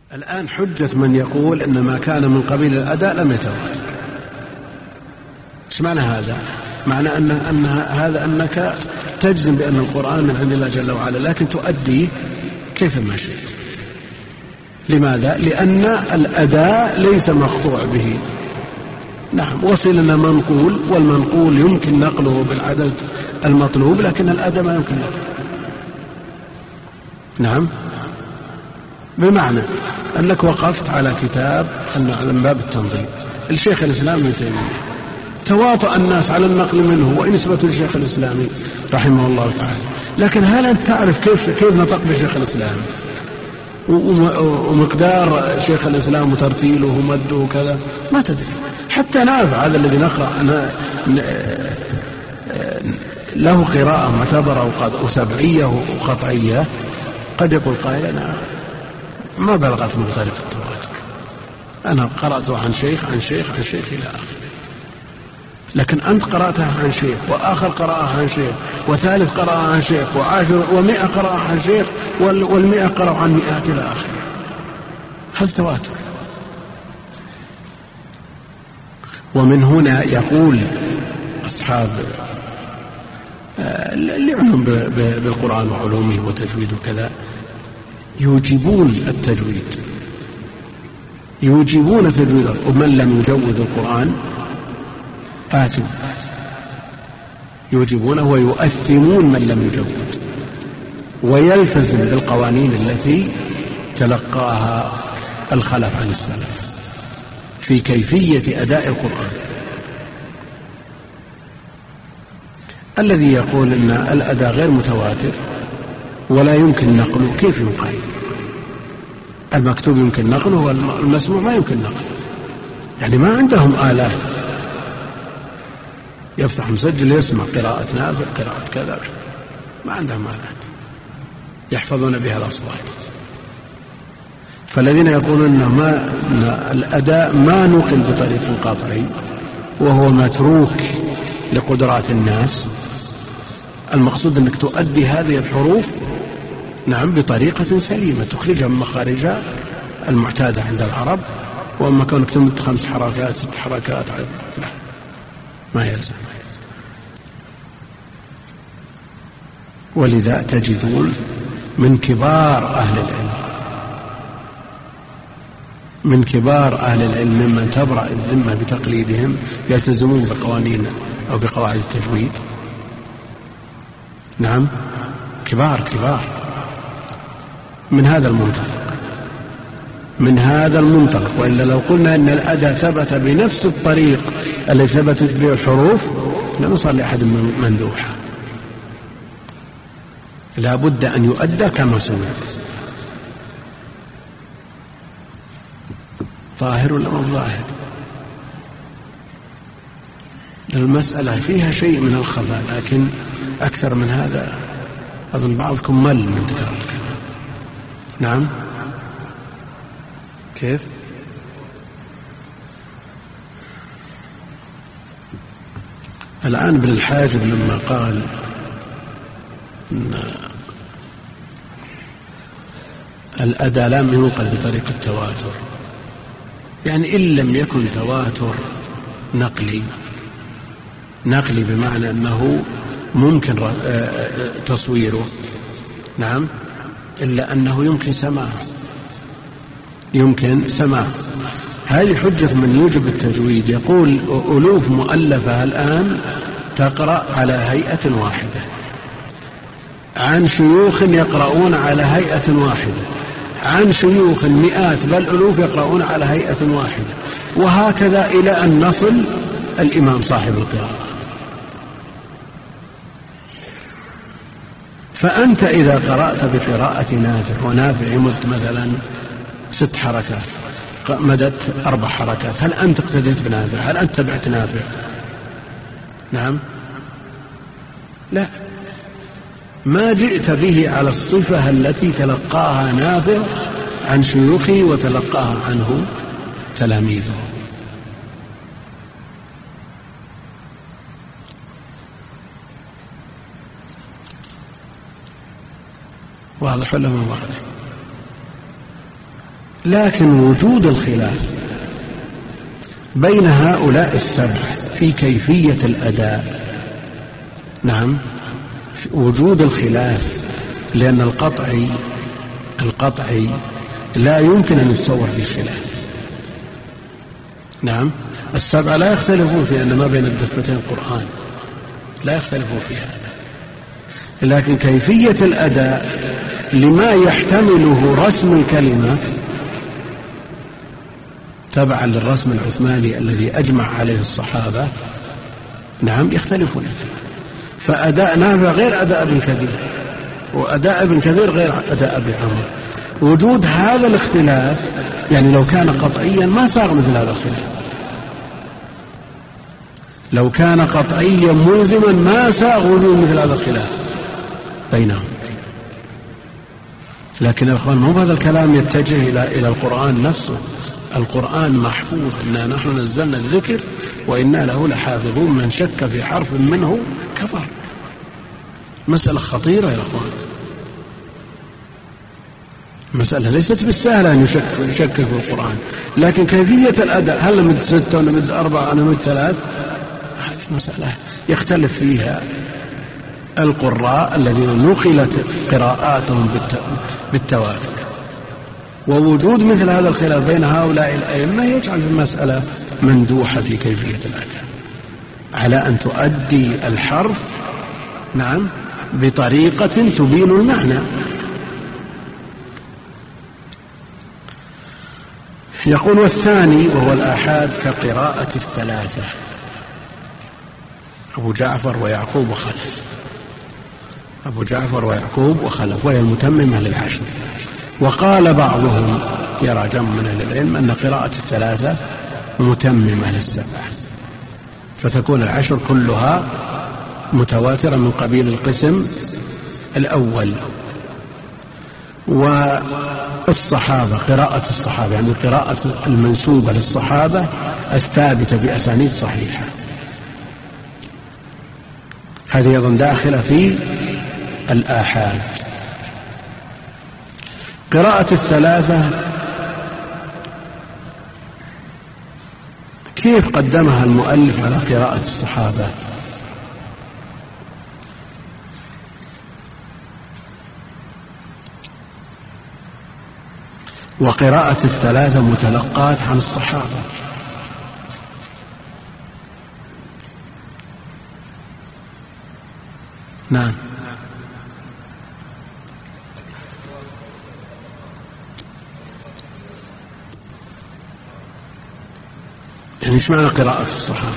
الآن حجة من يقول إن ما كان من قبيل الأداء لم يتواتر، إيش معنى هذا؟ معنى أن هذا أنك تجزم بأن القرآن من عند الله جل وعلا، لكن تؤدي كيف ما شئت. لماذا؟ لأن الأداء ليس مقطوع به. نعم، وصل لنا منقول، والمنقول يمكن نقله بالعدد المطلوب، لكن الأداء ما يمكن نقله. نعم، بمعنى أنك وقفت على كتاب من باب التنظيم الشيخ الإسلام ابن تيمية، تواطأ الناس على النقل منه ونسبة الشيخ الإسلامي رحمه الله تعالى، لكن هل أنت تعرف كيف نطق بشيخ الإسلام ومقدار شيخ الإسلام وترتيله ومده وكذا؟ ما تدري. حتى نعرف هذا الذي نقرأ له قراءة معتبرة وسبعية وقطعية، قد يقول قائل أنا ما بلغت من طريق التواتر، أنا قرأته عن شيخ عن شيخ عن شيخ إلى آخره. لكن أنت قرأتها عن شيخ، وآخر قرأها عن شيخ، وثالث قرأها عن شيخ، وعاشر و100 قرأها عن شيخ، وال100 قرأوا عن 100 إلى آخره. هذا تواتر. ومن هنا يقول أصحاب اللي عنهم بالقرآن وعلومه وتجويد وكذا يوجبون التجويد، يوجبون تجويد، ومن لم يجود القرآن آثم. يوجبونه ويؤثمون من لم يجود، ويلتزم بالقوانين التي تلقاها الخلف عن السلف في كيفية أداء القرآن. الذي يقول أن الأداء غير متواتر ولا يمكن نقله، كيف يقال؟ المكتوب يمكن نقله والمسموع ما يمكن نقله. يعني ما عندهم آلات، يفتح مسجل يسمع قراءة نافع قراءة كذا، ما عندهم آلات يحفظون بها الأصوات. فالذين يقولون أن الأداء ما نقل بطريق قاطعي وهو متروك لقدرات الناس، المقصود أنك تؤدي هذه الحروف نعم بطريقة سليمة تخرجها من مخارجها المعتادة عند العرب. وأما كونك تمد 5 حركات 6 حركات لا، ما يلزم. ولذا تجدون من كبار أهل العلم، من كبار أهل العلم ممن تبرأ الذمة بتقليدهم يلتزمون بقوانين أو بقواعد التجويد. نعم، كبار من هذا المنطلق، من هذا المنطلق. وإلا لو قلنا أن الأداء ثبت بنفس الطريق الذي ثبتت به الحروف لنصل لأحد مندوحة. لا بد أن يؤدى كما سمع. ظاهر ولا مو ظاهر؟ المسألة فيها شيء من الخفاء، لكن أكثر من هذا أظن بعضكم مل من تكرار الكلام. نعم، كيف؟ الآن ابن الحاجب لما قال إن الأداء لم ينقل بطريق التواتر، يعني إن لم يكن تواتر نقلي بمعنى أنه ممكن تصويره، نعم، إلا أنه يمكن سماع. هذه حجة من يوجب التجويد. يقول ألوف مؤلفة الآن تقرأ على هيئة واحدة عن شيوخ يقرؤون على هيئة واحدة، عن شيوخ مئات بل ألوف يقرؤون على هيئة واحدة، وهكذا إلى أن نصل الإمام صاحب القراءة. فأنت إذا قرأت بقراءة نافع، ونافع يمد مثلا 6 حركات، مدت 4 حركات، هل أنت اقتديت بنافع؟ هل أنت تبعت نافع؟ نعم، لا، ما جئت به على الصفة التي تلقاها نافع عن شيوخه وتلقاها عنه تلاميذه. واضح ولا ما واضح؟ لكن وجود الخلاف بين هؤلاء السبعة في كيفية الأداء، نعم، وجود الخلاف، لأن القطعي لا يمكن أن يتصور فيه خلاف. نعم، السبعة لا يختلفون في أن ما بين الدفتين القرآن، لا يختلفون في هذا، لكن كيفية الأداء لما يحتمله رسم الكلمة تبعا للرسم العثماني الذي أجمع عليه الصحابة، نعم، يختلفون فيه. فأداء نافع غير أداء ابن كثير، وأداء ابن كثير غير أداء ابن عمر. وجود هذا الاختلاف يعني لو كان قطعيا ما صار مثل هذا الخلاف، لو كان قطعيا ملزما ما ساغ وجود مثل هذا الخلاف بينهم. لكن يا اخوان، مو هذا الكلام يتجه الى القرآن نفسه. القرآن محفوظ، إنا نحن نزلنا الذكر وإنا له لحافظون، من شك في حرف منه كفر. مسألة خطيرة يا اخوان، مسألة ليست بالسهلة أن يشكك في القرآن، لكن كيفية الأداء، هل نمد 6 ونمد 4 ونمد 3، هذه مسألة يختلف فيها القراء الذين نقلت قراءاتهم بالتواتر. ووجود مثل هذا الخلاف بين هؤلاء الأئمة يجعل المسألة مندوحة في كيفية الأداء، على أن تؤدي الحرف، نعم، بطريقة تبين المعنى. يقول: والثاني وهو الآحاد كقراءة الثلاثة، أبو جعفر ويعقوب وخلف، أبو جعفر ويعقوب وخلف، وهي المتممة للعشر. وقال بعضهم، يرى جمع من أهل العلم، أن قراءة الثلاثة متممة للسبع، فتكون العشر كلها متواترة من قبيل القسم الأول. والصحابة، قراءة الصحابة يعني قراءة المنسوبة للصحابة الثابتة بأسانيد صحيحة، هذه أيضا داخلة في الآحاد. قراءة الثلاثة كيف قدمها المؤلف على قراءة الصحابة؟ وقراءة الثلاثة متلقات عن الصحابة، نعم. يعني ايش معنى قراءة الصحابة؟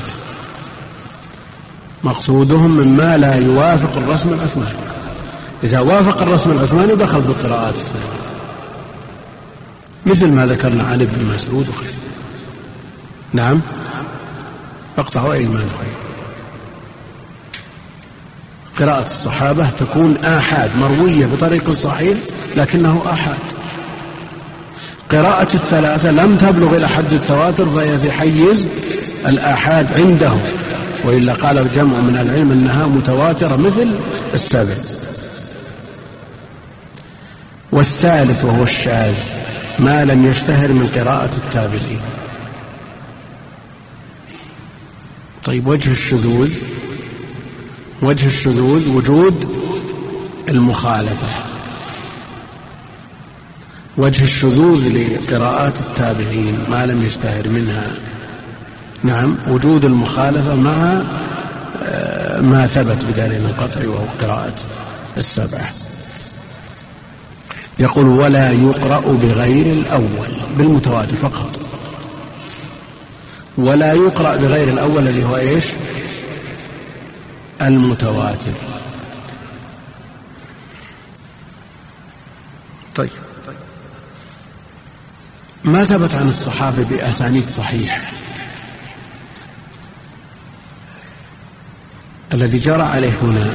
مقصودهم مما لا يوافق الرسم العثماني، إذا وافق الرسم العثماني دخل بالقراءات الثلاثة، مثل ما ذكرنا عن ابن مسعود وخير. نعم، فاقطعوا أيمانكم. قراءة الصحابة تكون آحاد، مروية بطريق صحيح لكنه آحاد. قراءة الثلاثة لم تبلغ إلى حد التواتر، فهي في حيز الآحاد عندهم، وإلا قال جمع من العلم أنها متواترة مثل السبع. والثالث وهو الشاذ ما لم يشتهر من قراءة التابعين. طيب، وجه الشذوذ وجود المخالفة، وجه الشذوذ لقراءات التابعين ما لم يشتهر منها، نعم، وجود المخالفة مع ما ثبت بدليل القطع وهو قراءة السبعة. يقول: ولا يقرأ بغير الأول، بالمتواتر فقط، ولا يقرأ بغير الأول الذي هو إيش؟ المتواتر. طيب، ما ثبت عن الصحابة بأسانيد صحيحة، الذي جرى عليه هنا،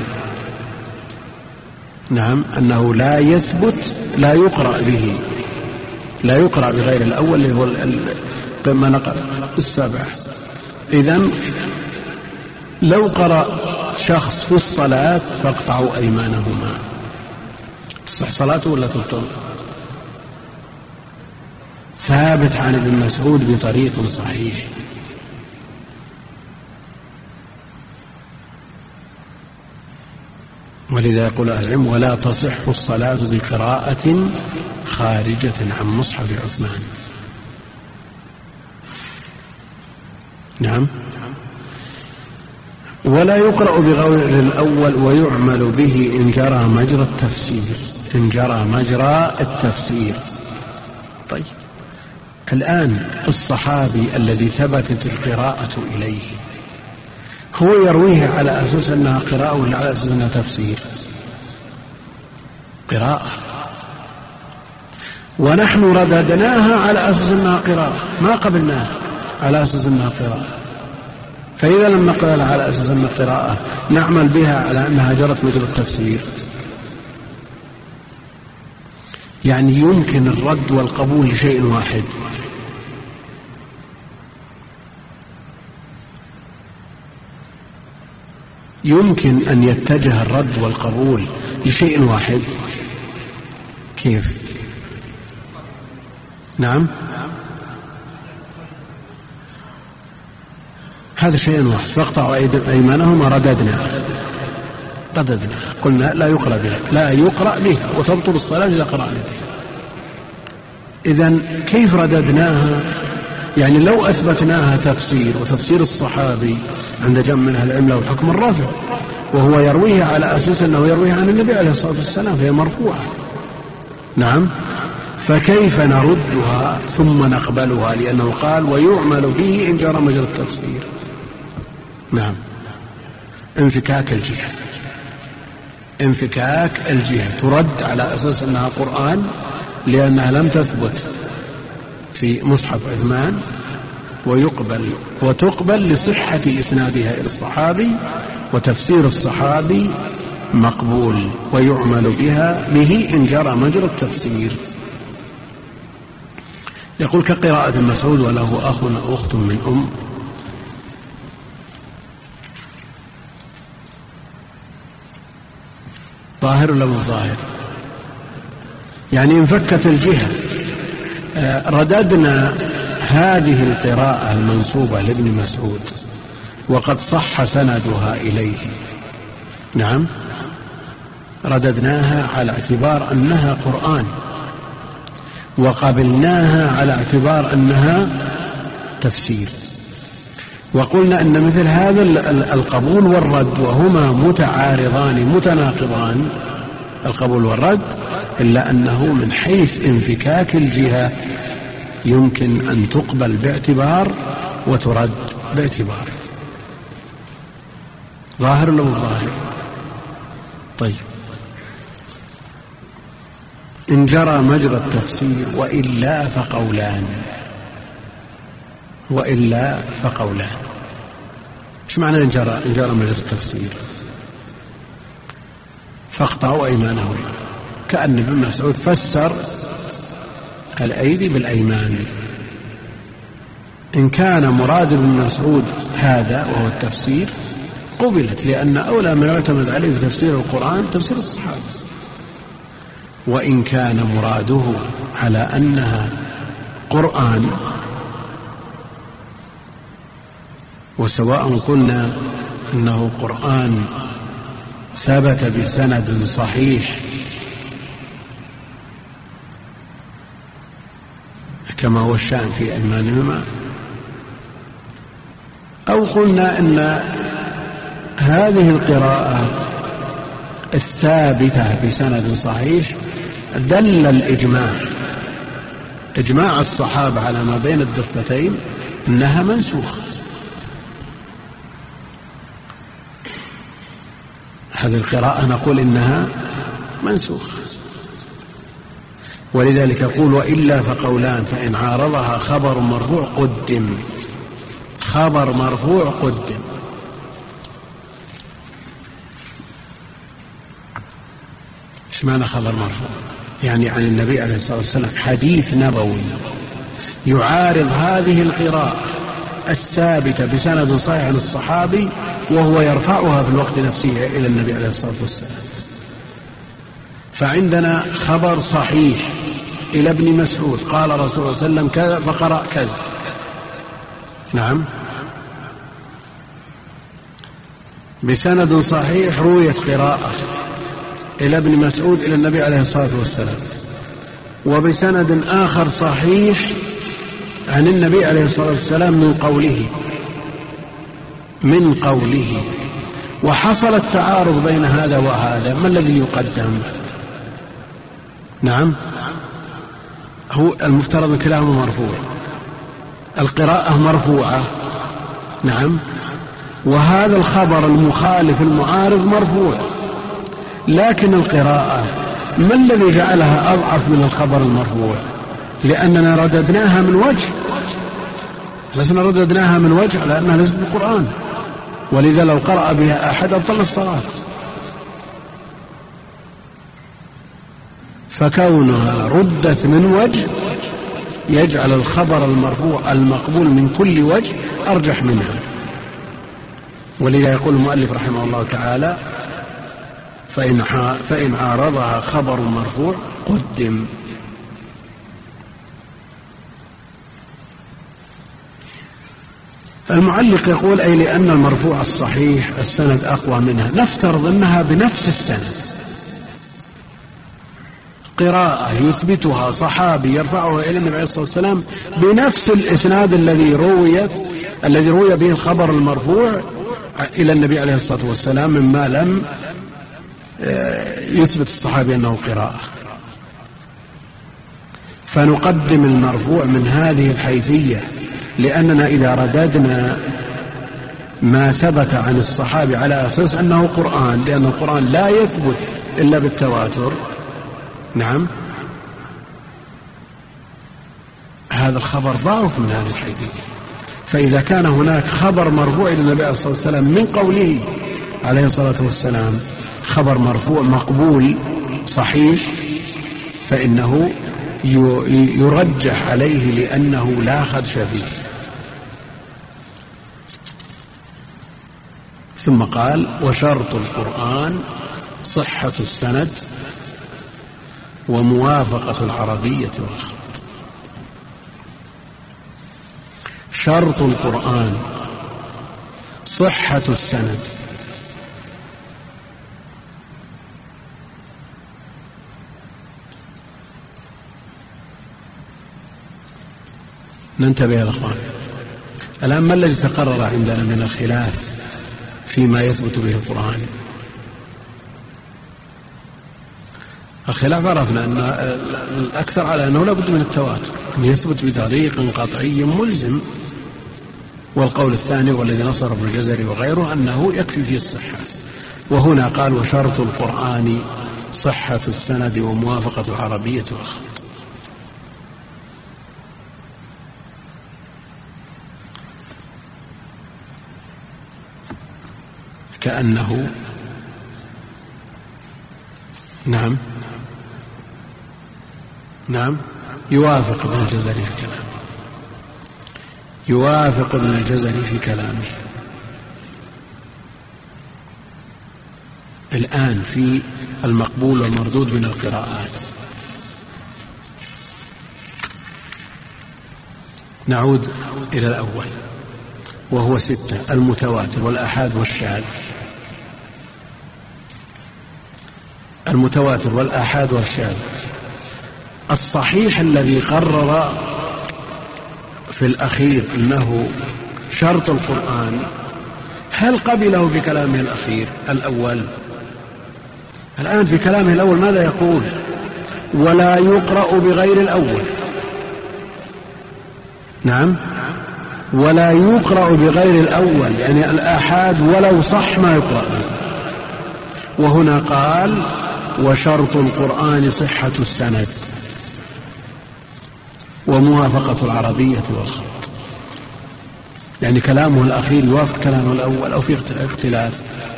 نعم، أنه لا يثبت، لا يقرأ به، لا يقرأ بغير الأول اللي هو كما نقل السبع. إذن لو قرأ شخص في الصلاة فاقطعوا أيمانهما، تصح صلاته ولا تبطل؟ ثابت عن ابن مسعود بطريق صحيح. ولذا يقول أهل العلم: ولا تصح الصلاة بقراءة خارجة عن مصحف عثمان. نعم. ولا يقرأ بغير الأول ويعمل به إن جرى مجرى التفسير. إن جرى مجرى التفسير. طيب، الآن الصحابي الذي ثبتت القراءة إليه هو يرويه على أساس أنها قراءة ولا على أساس أنها تفسير؟ قراءة. ونحن رددناها على أساس أنها قراءة، ما قبلناها على أساس أنها قراءة. فإذا لم نقل على أساس أنها قراءة نعمل بها على أنها جرت مجرى التفسير. يعني يمكن الرد والقبول لشيء واحد. يمكن أن يتجه الرد والقبول لشيء واحد. كيف؟ نعم، هذا شيء واحد. فاقطعوا أيمانهم ورددنا قلنا لا يقرأ بها، لا يقرأ بها، وتبطل الصلاة إذا قرأنا بها. إذن كيف رددناها؟ يعني لو أثبتناها تفسير، وتفسير الصحابي عند جمع من أهل العلم له حكم الرفع، وهو يرويه على أساس أنه يرويه عن النبي عليه الصلاة والسلام، فهي مرفوعة. نعم. فكيف نردها ثم نقبلها؟ لأنه قال: ويعمل به إن جرى مجرى التفسير. نعم. انفكاك الجهة ترد على أساس أنها قرآن لأنها لم تثبت في مصحف عثمان، وتقبل لصحة إسنادها إلى الصحابي، وتفسير الصحابي مقبول، ويعمل به إن جرى مجرى التفسير. يقول: كقراءة مسعود وله أخ أو أخت من أم. ظاهر ولا مو ظاهر؟ يعني انفكت الجهة. رددنا هذه القراءة المنسوبة لابن مسعود وقد صح سندها إليه. نعم. رددناها على اعتبار أنها قرآن، وقبلناها على اعتبار أنها تفسير. وقلنا أن مثل هذا القبول والرد وهما متعارضان متناقضان، القبول والرد، إلا أنه من حيث انفكاك الجهة يمكن أن تقبل باعتبار وترد باعتبار. ظاهر ولا مو ظاهر؟ طيب. إن جرى مجرى التفسير وإلا فقولان. ايش معنى إن جرى مجرى التفسير؟ فاقطعوا أيمانهم، كأن ابن مسعود فسر الأيدي بالأيمان. إن كان مراد ابن مسعود هذا وهو التفسير قبلت، لأن أولى ما يعتمد عليه في تفسير القرآن تفسير الصحابة. وإن كان مراده على أنها قرآن، وسواء قلنا أنه قرآن ثبت بسند صحيح كما هو الشأن في أيمانهما، أو قلنا أن هذه القراءة الثابتة بسند صحيح دل إجماع الصحابة على ما بين الضفتين أنها منسوخة. هذه القراءة نقول إنها منسوخة. ولذلك يقول: وإلا فقولان، فإن عارضها خبر مرفوع قدم. خبر مرفوع قدم. ايش معنى خبر مرفوع؟ يعني عن النبي عليه الصلاة والسلام، حديث نبوي يعارض هذه القراءة الثابتة بسند صحيح للصحابي، وهو يرفعها في الوقت نفسه إلى النبي عليه الصلاة والسلام. فعندنا خبر صحيح إلى ابن مسعود قال رسول الله صلى الله عليه وسلم كذا فقرأ كذا. نعم. بسند صحيح رويت قراءة إلى ابن مسعود إلى النبي عليه الصلاة والسلام، وبسند آخر صحيح عن النبي عليه الصلاة والسلام من قوله، وحصل التعارض بين هذا وهذا، ما الذي يقدم؟ نعم، هو المفترض أن كلاهما مرفوع، القراءة مرفوعة. نعم. وهذا الخبر المخالف المعارض مرفوع، لكن القراءة ما الذي جعلها أضعف من الخبر المرفوع؟ لأننا رددناها من وجه، لسنا رددناها من وجه لأنها ليست بالقرآن، ولذا لو قرأ بها أحد أبطل الصلاة. فكونها ردت من وجه يجعل الخبر المرفوع المقبول من كل وجه أرجح منها. ولذا يقول المؤلف رحمه الله تعالى: فإن عارضها خبر مرفوع قدم. المعلق يقول: أي لأن المرفوع الصحيح السند أقوى منها. نفترض أنها بنفس السند، قراءة يثبتها صحابي يرفعها إلى النبي عليه الصلاة والسلام بنفس الإسناد الذي روي به الخبر المرفوع إلى النبي عليه الصلاة والسلام مما لم يثبت الصحابي أنه قراءة، فنقدم المرفوع من هذه الحيثية، لأننا إذا رددنا ما ثبت عن الصحابي على أساس أنه قرآن، لأن القرآن لا يثبت إلا بالتواتر. نعم. هذا الخبر ضعف من هذه الحيثية. فإذا كان هناك خبر مرفوع إلى النبي عليه الصلاة والسلام من قوله عليه الصلاة والسلام خبر مرفوع مقبول صحيح، فإنه يرجح عليه لأنه لا خدش فيه. ثم قال: وشرط القرآن صحة السند وموافقة العربية والخط. شرط القرآن صحة السند. ننتبه يا أخوان. الآن ما الذي تقرر عندنا من الخلاف فيما يثبت به القرآن؟ الخلاف عرفنا أن الأكثر على أنه لا بد من التواتر، أن يثبت بطريق قطعي ملزم، والقول الثاني والذي نصر ابن الجزري وغيره أنه يكفي فيه الصحة. وهنا قال: وشرط القرآن صحة السند وموافقة العربية والخط. كأنه نعم يوافق ابن الجزري في كلامه، يوافق ابن الجزري في كلامه. الآن في المقبول والمردود من القراءات نعود إلى الأول وهو 6: المتواتر والآحاد والشاذ. المتواتر والآحاد والشاذ. الصحيح الذي قرر في الأخير أنه شرط القرآن، هل قبله في كلامه الأخير الأول؟ الآن في كلامه الأول ماذا يقول؟ ولا يقرأ بغير الأول. نعم، ولا يقرأ بغير الأول، يعني الآحاد ولو صح ما يقرأ. وهنا قال: وشرط القرآن صحة السند وموافقة العربية والخط. يعني كلامه الأخير يوافق كلامه الأول أو في اختلاف؟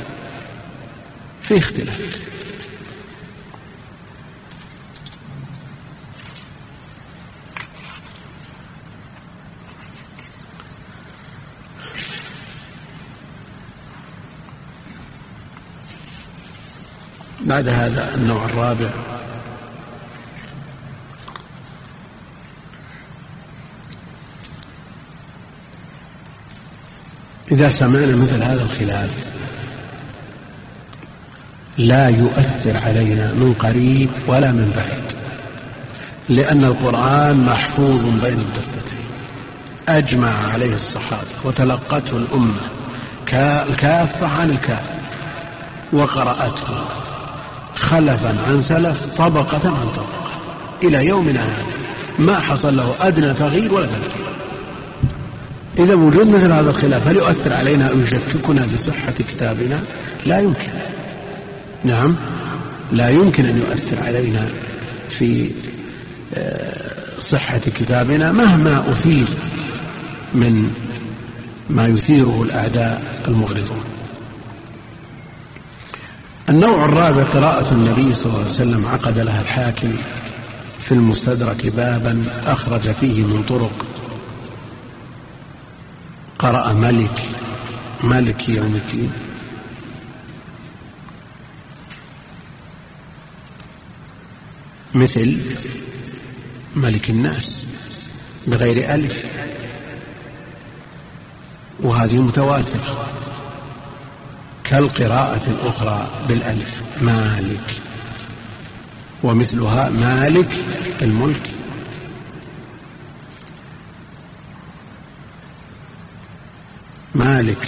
في اختلاف. بعد هذا النوع الرابع: إذا سمعنا مثل هذا الخلاف لا يؤثر علينا من قريب ولا من بعيد، لأن القرآن محفوظ بين الضفتين، أجمع عليه الصحابة وتلقته الأمة الكافة عن الكافة وقرأته خلفا عن سلف طبقة عن طبقة إلى يومنا هذا، ما حصل له أدنى تغيير ولا تبديل. إذا وجود مثل هذا الخلاف هل يؤثر علينا أو يشككنا في صحة كتابنا؟ لا يمكن. نعم، لا يمكن أن يؤثر علينا في صحة كتابنا مهما أثير من ما يثيره الأعداء المغرضون. النوع الرابع قراءة النبي صلى الله عليه وسلم عقد لها الحاكم في المستدرك بابا أخرج فيه من طرق. قرأ مالك يوم الدين، مثل ملك الناس بغير ألف، وهذه متواترة، كالقراءة الأخرى بالألف مالك، ومثلها مالك الملك. مالك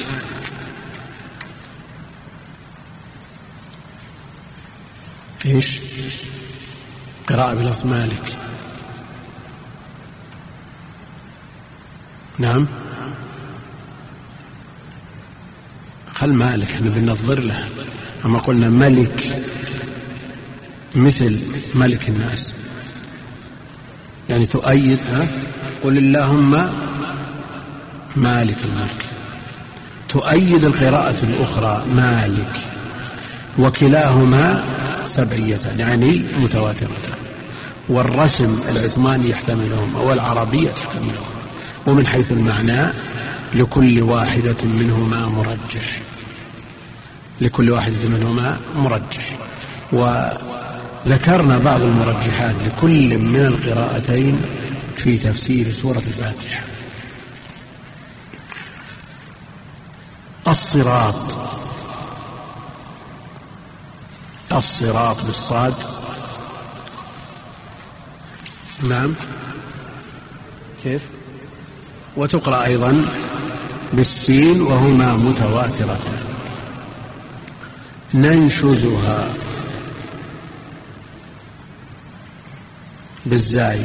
ايش؟ قراءة بلفظ مالك. نعم، خل مالك احنا بننظر له، أما قلنا ملك مثل ملك الناس يعني تؤيد. قل اللهم مالك الملك، تؤيد القراءة الأخرى مالك، وكلاهما سبعيتان يعني متواترتان، والرسم العثماني يحتملهما والعربية تحتملهما، ومن حيث المعنى لكل واحدة منهما مرجح، لكل واحدة منهما مرجح. وذكرنا بعض المرجحات لكل من القراءتين في تفسير سورة الفاتحة. الصراط بالصاد، نعم كيف، وتقرأ أيضا بالسين وهما متواترتان. ننشزها بالزاي،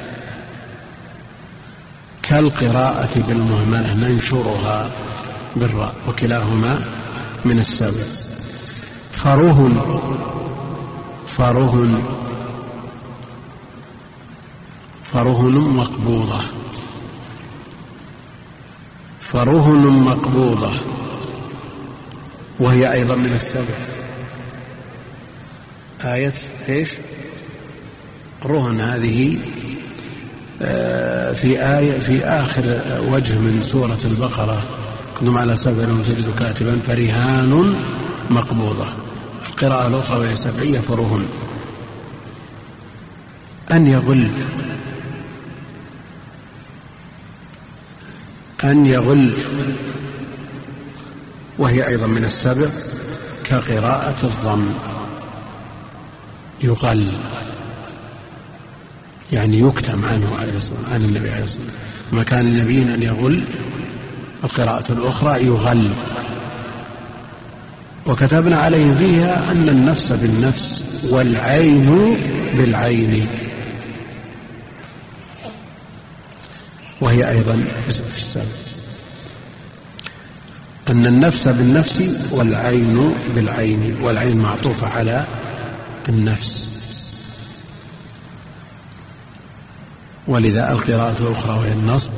كالقراءة بالمهملة ننشرها بالراء، وكلاهما من السبع. فرهن مقبوضة، وهي أيضا من السبع. آية إيش؟ رهن هذه في آخر وجه من سورة البقرة، كنتم على سفر وتجد كاتبا فرهان مقبوضة. القراءة الأخرى وهي سبعية فرهن. أن يغل وهي أيضا من السبع، كقراءة الضم يغل يعني يكتم عنه عليه الصلاة والسلام، عن النبي عليه الصلاة والسلام، ما كان النبي أن يغل. القراءة الأخرى يغل. وكتبنا عليه فيها أن النفس بالنفس والعين بالعين، وهي أيضا في السبع. أن النفس بالنفس والعين بالعين، والعين معطوفة على النفس. ولذا القراءة الأخرى وهي النصب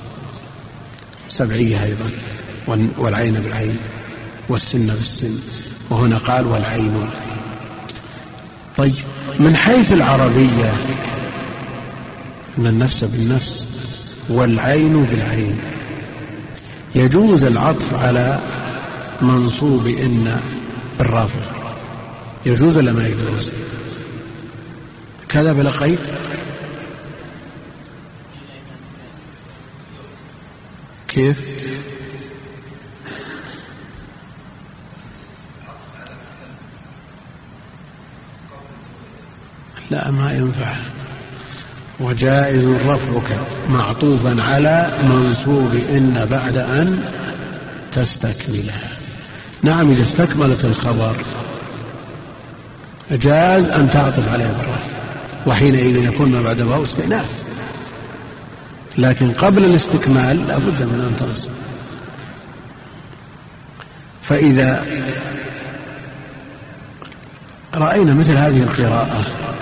سبعية أيضا، والعين بالعين والسن بالسن، وهنا قال والعين. طيب، من حيث العربية أن النفس بالنفس والعين بالعين، يجوز العطف على منصوب إن بالرافع، يجوز ولا ما يجوز؟ كذا بلا قيد. كيف؟ لا ما ينفع. وجائز رفعك معطوفا على منصوب إن بعد أن تستكملها. نعم إذا استكملت الخبر جاز أن تعطف عليه بالرفع، وحينئذ يكون ما بعد واو استئناف، لكن قبل الاستكمال لا بد من أن تنصب. فإذا رأينا مثل هذه القراءة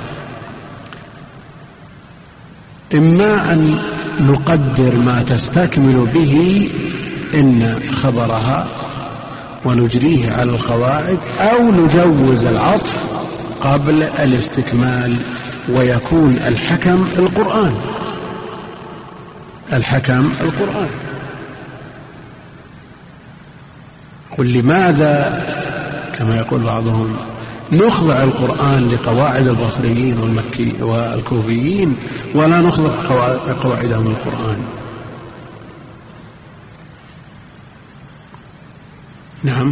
إما أن نقدر ما تستكمل به إن خبرها ونجريه على القواعد، أو نجوز العطف قبل الاستكمال ويكون الحكم القرآن. الحكم القرآن. قل لماذا كما يقول بعضهم نخضع القرآن لقواعد البصريين والمكي والكوفيين ولا نخضع قواعدهم القرآن؟ نعم.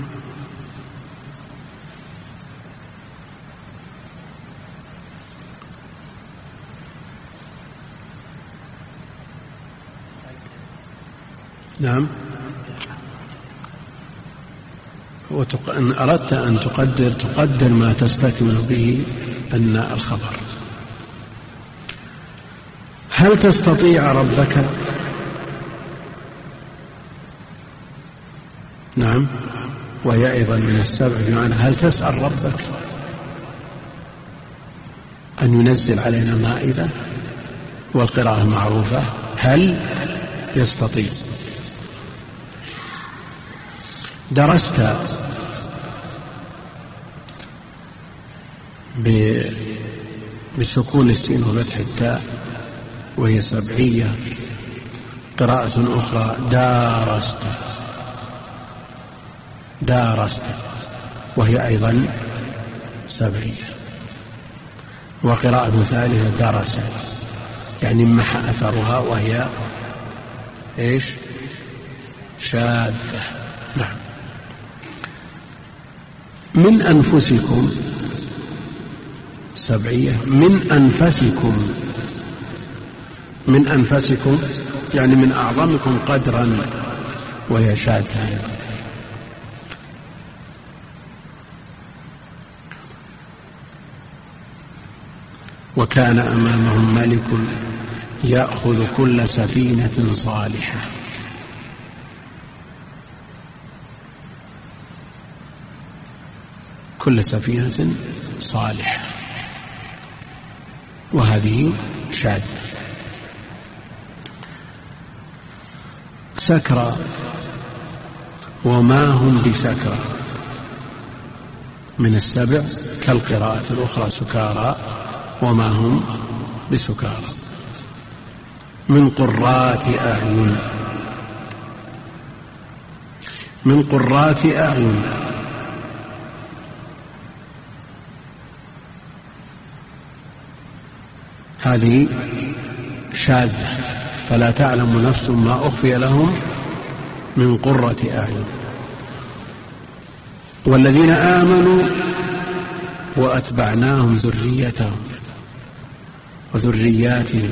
نعم. إن أردت أن تقدر ما تستكمل به أن الخبر. هل تستطيع ربك؟ نعم. وهي أيضا من السبع، بمعنى هل تسأل ربك أن ينزل علينا مائدة؟ والقراءة المعروفة هل يستطيع. درست بسكون السين وفتح التاء وهي سبعية. قراءة أخرى دارست وهي أيضا سبعية. وقراءة ثالثة درست، يعني محى أثرها وهي إيش؟ شاذة. نعم. من أنفسكم سبعية. من أنفسكم يعني من أعظمكم قدرا وهي شاذة. وكان أمامهم ملك يأخذ كل سفينة صالحة. كل سفينة صالحة، وهذه شاذة. سكرى وما هم بسكرى من السبع، كالقراءة الأخرى سكارى وما هم بسكارى. من قرات أعين. من قرات أعين هذه شاذة، فلا تعلم نفس ما أخفي لهم من قرة أعين. والذين آمنوا وأتبعناهم ذريتهم وذرياتهم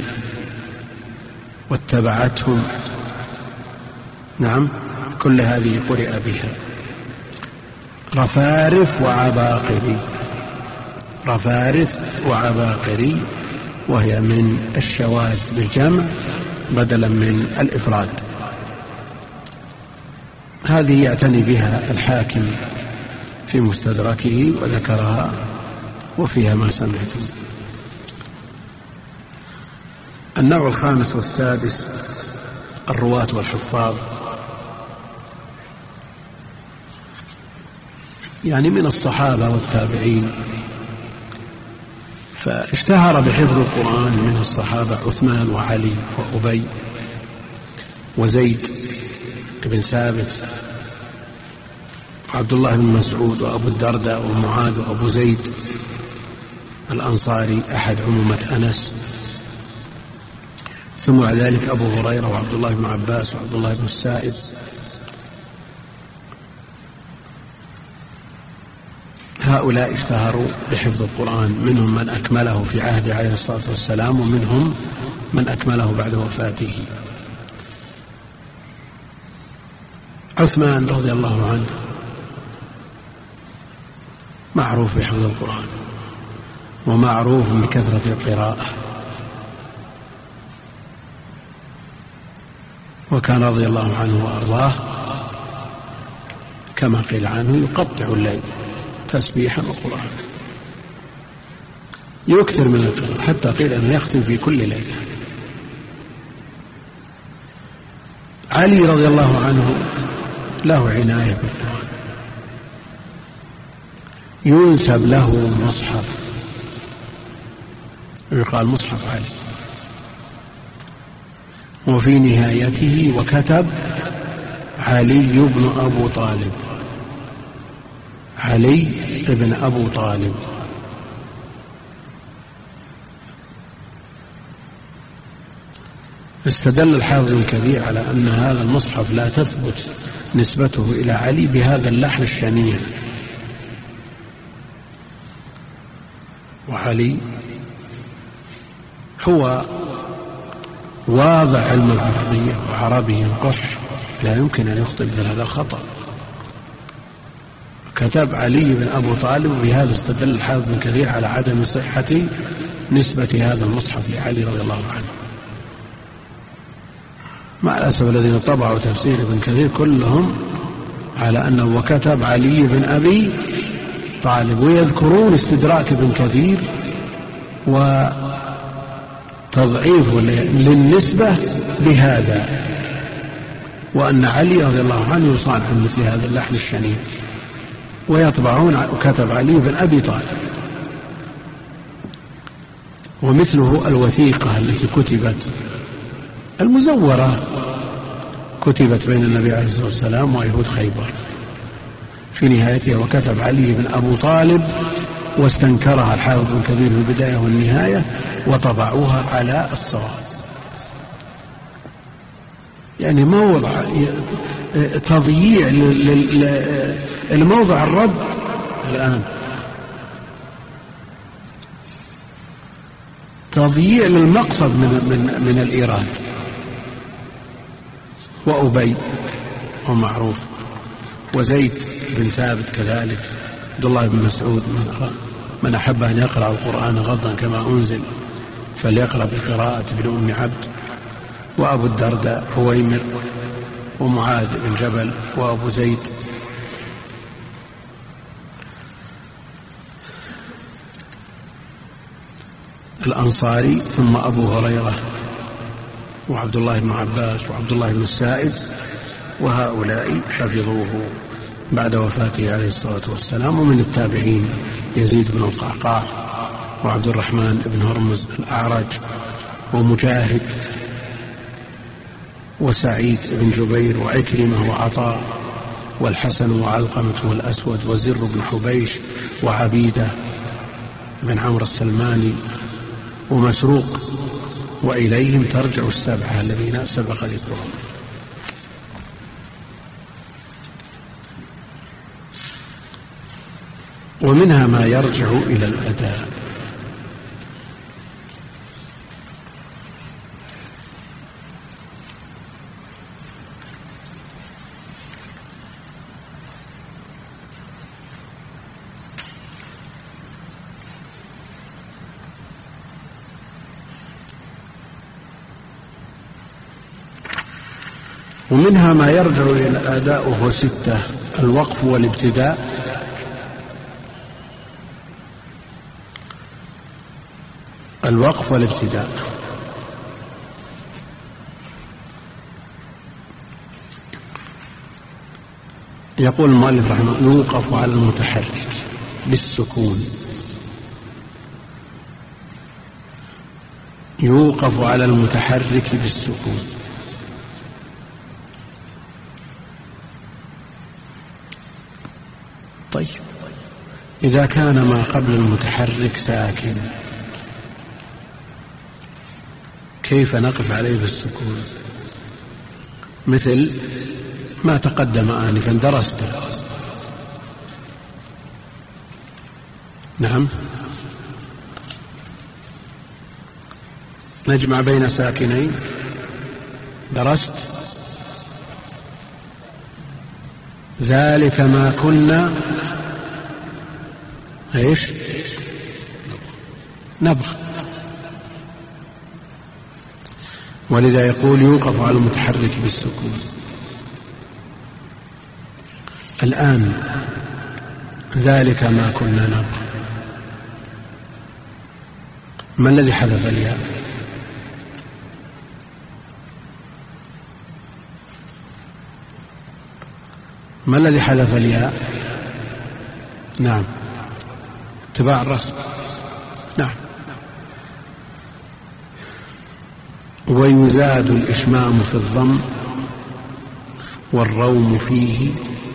واتبعتهم. نعم. كل هذه قرئ بها. رفارف وعباقري. رفارف وعباقري وهي من الشواذ بالجمع بدلا من الإفراد. هذه يعتني بها الحاكم في مستدركه وذكرها وفيها ما سمعتم. النوع الخامس والسادس الرواة والحفاظ، يعني من الصحابة والتابعين. فاشتهر بحفظ القرآن من الصحابة عثمان وعلي وأبي وزيد بن ثابت وعبد الله بن مسعود وأبو الدرداء ومعاذ وأبو زيد الأنصاري أحد عمومة أنس، ثم بعد ذلك أبو هريرة وعبد الله بن عباس وعبد الله بن السائب. هؤلاء اشتهروا بحفظ القرآن، منهم من أكمله في عهد عليه الصلاة والسلام، ومنهم من أكمله بعد وفاته. عثمان رضي الله عنه معروف بحفظ القرآن ومعروف بكثرة القراءة، وكان رضي الله عنه وأرضاه كما قيل عنه يقطع الليل تسبيحا وقرآن، يكثر من القراءة حتى قيل أنه يختم في كل ليلة. علي رضي الله عنه له عناية بالقرآن، ينسب له مصحف يقال مصحف علي، وفي نهايته وكتب علي بن أبو طالب، علي بن أبو طالب. استدل الحافظ ابن كثير على أن هذا المصحف لا تثبت نسبته إلى علي بهذا اللحن الشنيع، وعلي هو واضع علم العربية وعربي قح، لا يمكن أن يخطئ مثل هذا الخطأ. كتب علي بن أبو طالب، وبهذا استدل الحافظ بن كثير على عدم صحة نسبة هذا المصحف لعلي رضي الله عنه. مع الأسف الذين طبعوا تفسير ابن كثير كلهم على أنه وكتب علي بن أبي طالب، ويذكرون استدراك ابن كثير وتضعيف للنسبة بهذا، وأن علي رضي الله عنه يصان عن مثل هذا اللحن الشنيع، ويطبعون وكتب علي بن أبي طالب. ومثله الوثيقة التي كتبت المزورة، كتبت بين النبي عليه الصلاة والسلام ويهود خيبر، في نهايتها وكتب علي بن أبو طالب، واستنكرها الحافظ ابن كثير في البداية والنهاية وطبعوها على الصواب. يعني موضع تضييع الموضع الرد الآن، تضييع للمقصد من الإيراد. وأبي ومعروف، وزيد بن ثابت كذلك، عبد الله بن مسعود، من أحب أن يقرأ القرآن غضا كما أنزل فليقرأ بقراءة ابن أم عبد، وأبو الدرداء حويمر، ومعاذ بن جبل، وأبو زيد. الأنصاري، ثم أبو هريرة، وعبد الله بن عباس، وعبد الله بن السائب، وهؤلاء حفظوه بعد وفاته عليه الصلاة والسلام. ومن التابعين يزيد بن القعقاع، وعبد الرحمن بن هرمز الأعرج، ومجاهد، وسعيد بن جبير، وعكرمة، وعطاء، والحسن، وعلقمة، والأسود، وزر بن حبيش، وعبيدة بن عمرو السلماني، ومسروق، وإليهم ترجع السبعة الذين سبق ذكرهم. ومنها ما يرجع إلى الأداء، ومنها ما يرجع إلى الأداء، وهو 6: الوقف والابتداء، الوقف والابتداء. يقول المؤلف رحمه الله: يوقف على المتحرك بالسكون، يوقف على المتحرك بالسكون. طيب، إذا كان ما قبل المتحرك ساكن كيف نقف عليه بالسكون؟ مثل ما تقدم آنفا درسته: نعم. نجمع بين ساكنين. درست ذلك ما كنا ايش نبغ، ولذا يقول يوقف على المتحرك بالسكون. الآن ذلك ما كنا نبغ، ما الذي حذف الياء؟ ما الذي حذف الياء؟ نعم، اتباع الرسم. نعم. ويزاد الإشمام في الضم والروم فيه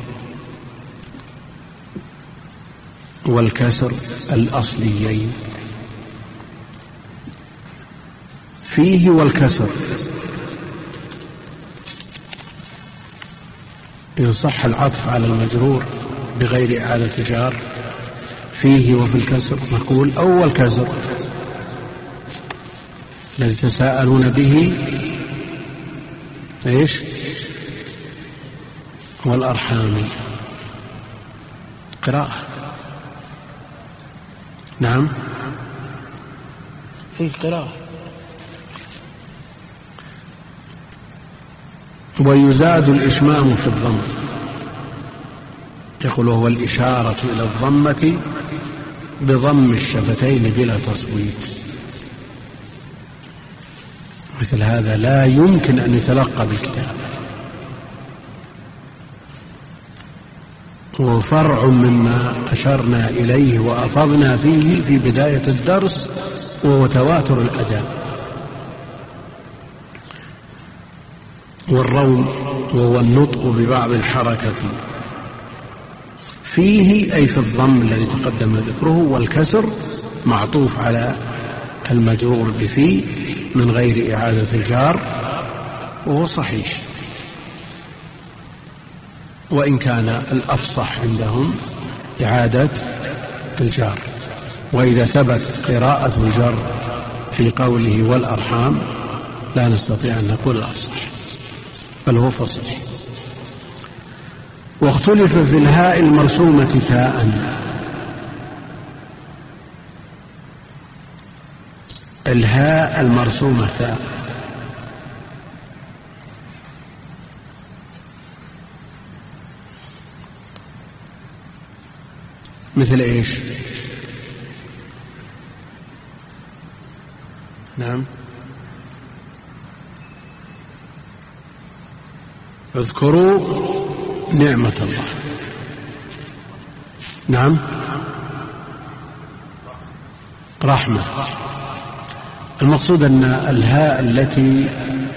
والكسر الأصليين. فيه والكسر إن صح العطف على المجرور بغير إعادة جار. فيه وفي الكسر نقول أول كسر الذي تساءلون به ايش؟ والأرحام. قراءة. نعم، في قراءة. ويزاد الإشمام في الضم، يقول وهو الإشارة إلى الضمة بضم الشفتين بلا تصويت. مثل هذا لا يمكن أن يتلقى بالكتاب، وفرع مما أشرنا إليه وأفضنا فيه في بداية الدرس، وهو تواتر الأداء. والروم وهو النطق ببعض الحركة فيه أي في الضم الذي تقدم ذكره، والكسر معطوف على المجرور بفي من غير إعادة الجار، وهو صحيح، وإن كان الأفصح عندهم إعادة الجار. وإذا ثبت قراءة الجر في قوله والأرحام لا نستطيع أن نقول الأفصح، بل هو فصيح. واختلف في الهاء المرسومة تاء. الهاء المرسومة تاء مثل ايش؟ نعم، اذكروا نعمة الله. نعم، رحمة. المقصود أن الهاء التي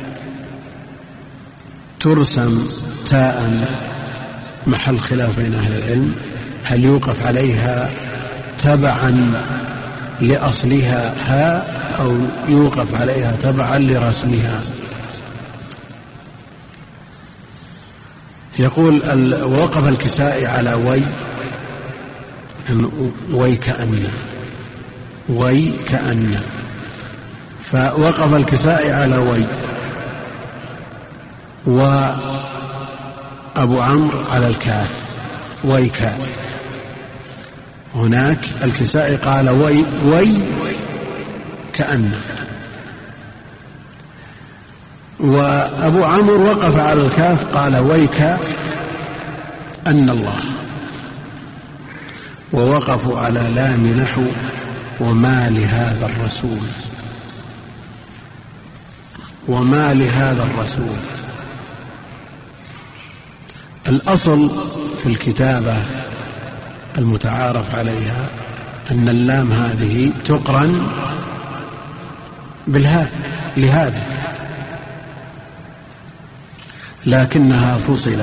ترسم تاء محل خلاف بين أهل العلم، هل يوقف عليها تبعا لأصلها هاء أو يوقف عليها تبعا لرسمها؟ يقول ووقف الكسائي على وي كأن، فوقف الكسائي على وأبو عمرو على الكاف ويكا. هناك الكسائي قال وي كأن، وأبو عمرو وقف على الكاف قال ويك أن الله، ووقفوا على لام نحو وما لهذا الرسول، وما لهذا الرسول. الأصل في الكتابة المتعارف عليها أن اللام هذه تقرن بالهاء لهذا، لكنها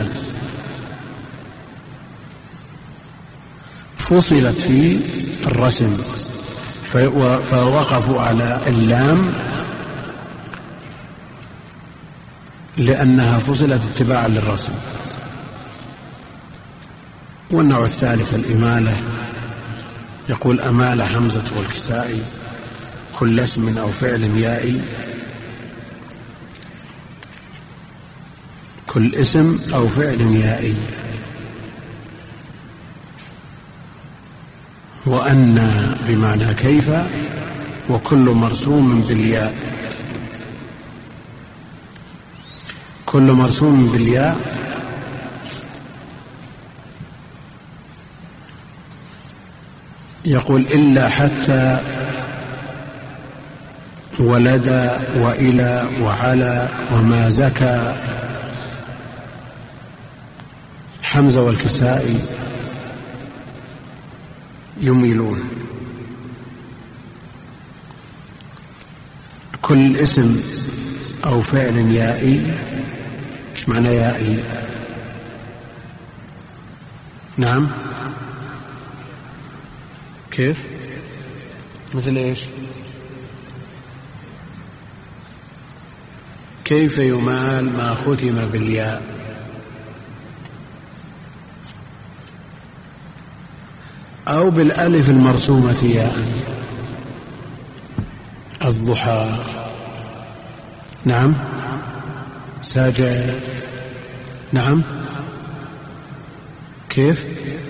فصلت في الرسم، فوقفوا على اللام لأنها فصلت اتباعا للرسم. والنوع الثالث الإمالة، يقول أمال حمزة والكسائي كل اسم أو فعل يائي. كل اسم أو فعل يائي. وأن بمعنى كيف، وكل مرسوم بالياء. كل مرسوم بالياء يقول إلا حتى ولدى وإلى وعلى وما زكى. حمزة والكسائي يميلون. كل اسم أو فعل يائي. ايش معنى يائي؟ نعم، كيف؟ مثل ايش؟ كيف يمال ما ختم بالياء؟ أو بالألف المرسومة ياء. الضحى. نعم. ساجد. نعم. كيف؟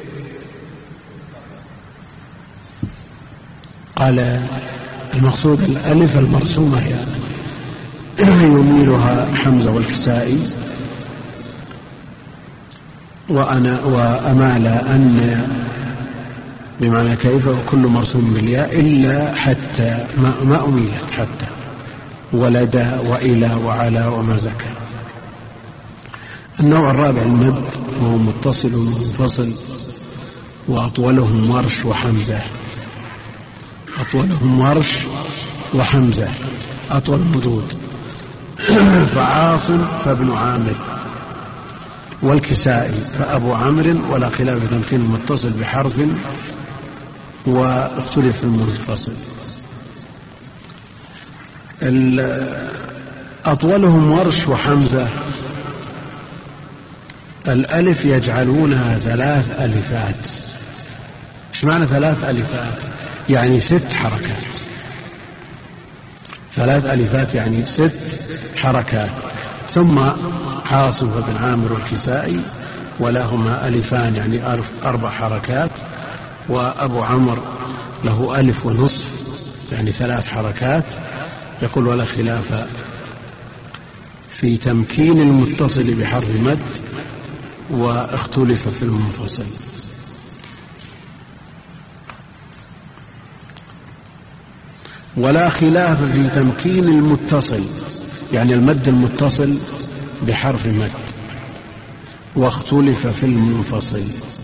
قال المقصود الألف المرسومة ياء يميلها حمزة والكسائي. وأمال أن بمعنى كيف، وكل مرسوم بالياء إلا حتى ما أميلت حتى ولدى وإلى وعلى وما زكى. النوع الرابع المد، وهو متصل ومنفصل، وأطولهم ورش وحمزة. أطولهم ورش وحمزة أطول المدود. فعاصم فابن عامر، والكسائي فأبو عمرو، ولا خلاف تمكين المتصل بحرف واختلف المنفصل. أطولهم ورش وحمزة الألف يجعلونها 3 ألفات. ايش معنى 3 ألفات؟ يعني 6 حركات. 3 ألفات يعني 6 حركات. ثم عاصم بن عامر والكسائي ولهما ألفان يعني 4 حركات. وأبو عمرو له 1.5 يعني 3 حركات. يقول ولا خلاف في تمكين المتصل بحرف مد، واختلف في المنفصل. ولا خلاف في تمكين المتصل يعني المد المتصل بحرف مد، واختلف في المنفصل.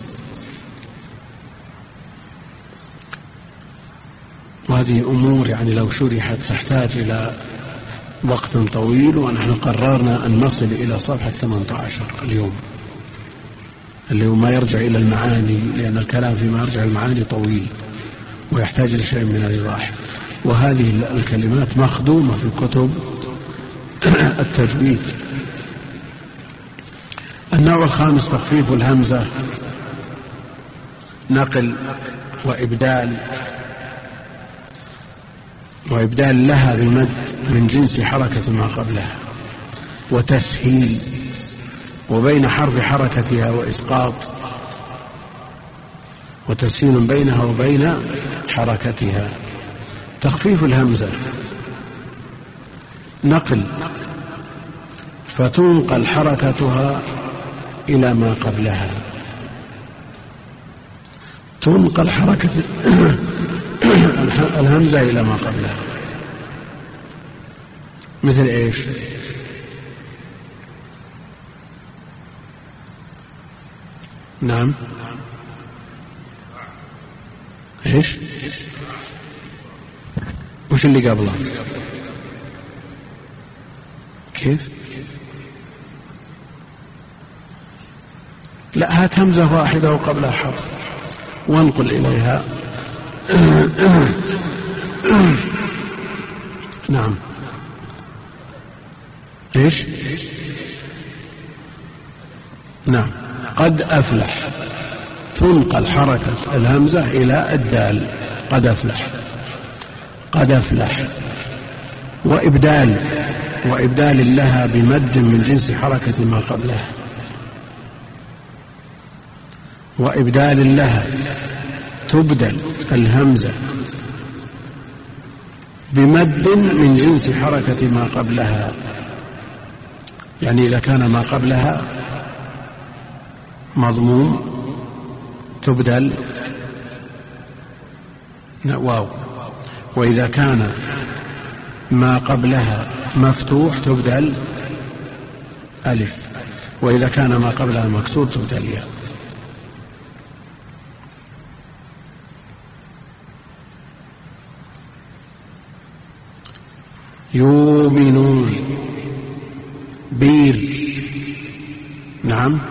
وهذه أمور يعني لو شرحت تحتاج إلى وقت طويل، ونحن قررنا أن نصل إلى صفحة 18 اليوم، اللي هو ما يرجع إلى المعاني، لأن الكلام فيما يرجع المعاني طويل ويحتاج إلى شيء من الإيضاح. وهذه الكلمات مخدومة في كتب التجويد. النوع الخامس تخفيف الهمزة، نقل وإبدال لها بمد من جنس حركة ما قبلها، وتسهيل، وبين حرف حركتها وإسقاط، وتسهيل بينها وبين حركتها. تخفيف الهمزة نقل، فتنقل حركتها إلى ما قبلها. تنقل حركة الهمزة إلى ما قبلها. مثل إيش؟ نعم. إيش؟ وش اللي قبله؟ كيف؟ لا، هات همزة واحدة وقبلها حرف وانقل إليها. نعم. إيش؟ نعم. قد أفلح تنقل حركة الهمزة إلى الدال، قد أفلح، قد أفلح. وإبدال لها بمد من جنس حركة ما قبلها، وإبدال لها تبدل الهمزة بمد من جنس حركة ما قبلها. يعني إذا كان ما قبلها مضموم تبدل واو، وإذا كان ما قبلها مفتوح تبدل ألف، وإذا كان ما قبلها مكسور تبدل ياء. يؤمنون بير، نعم.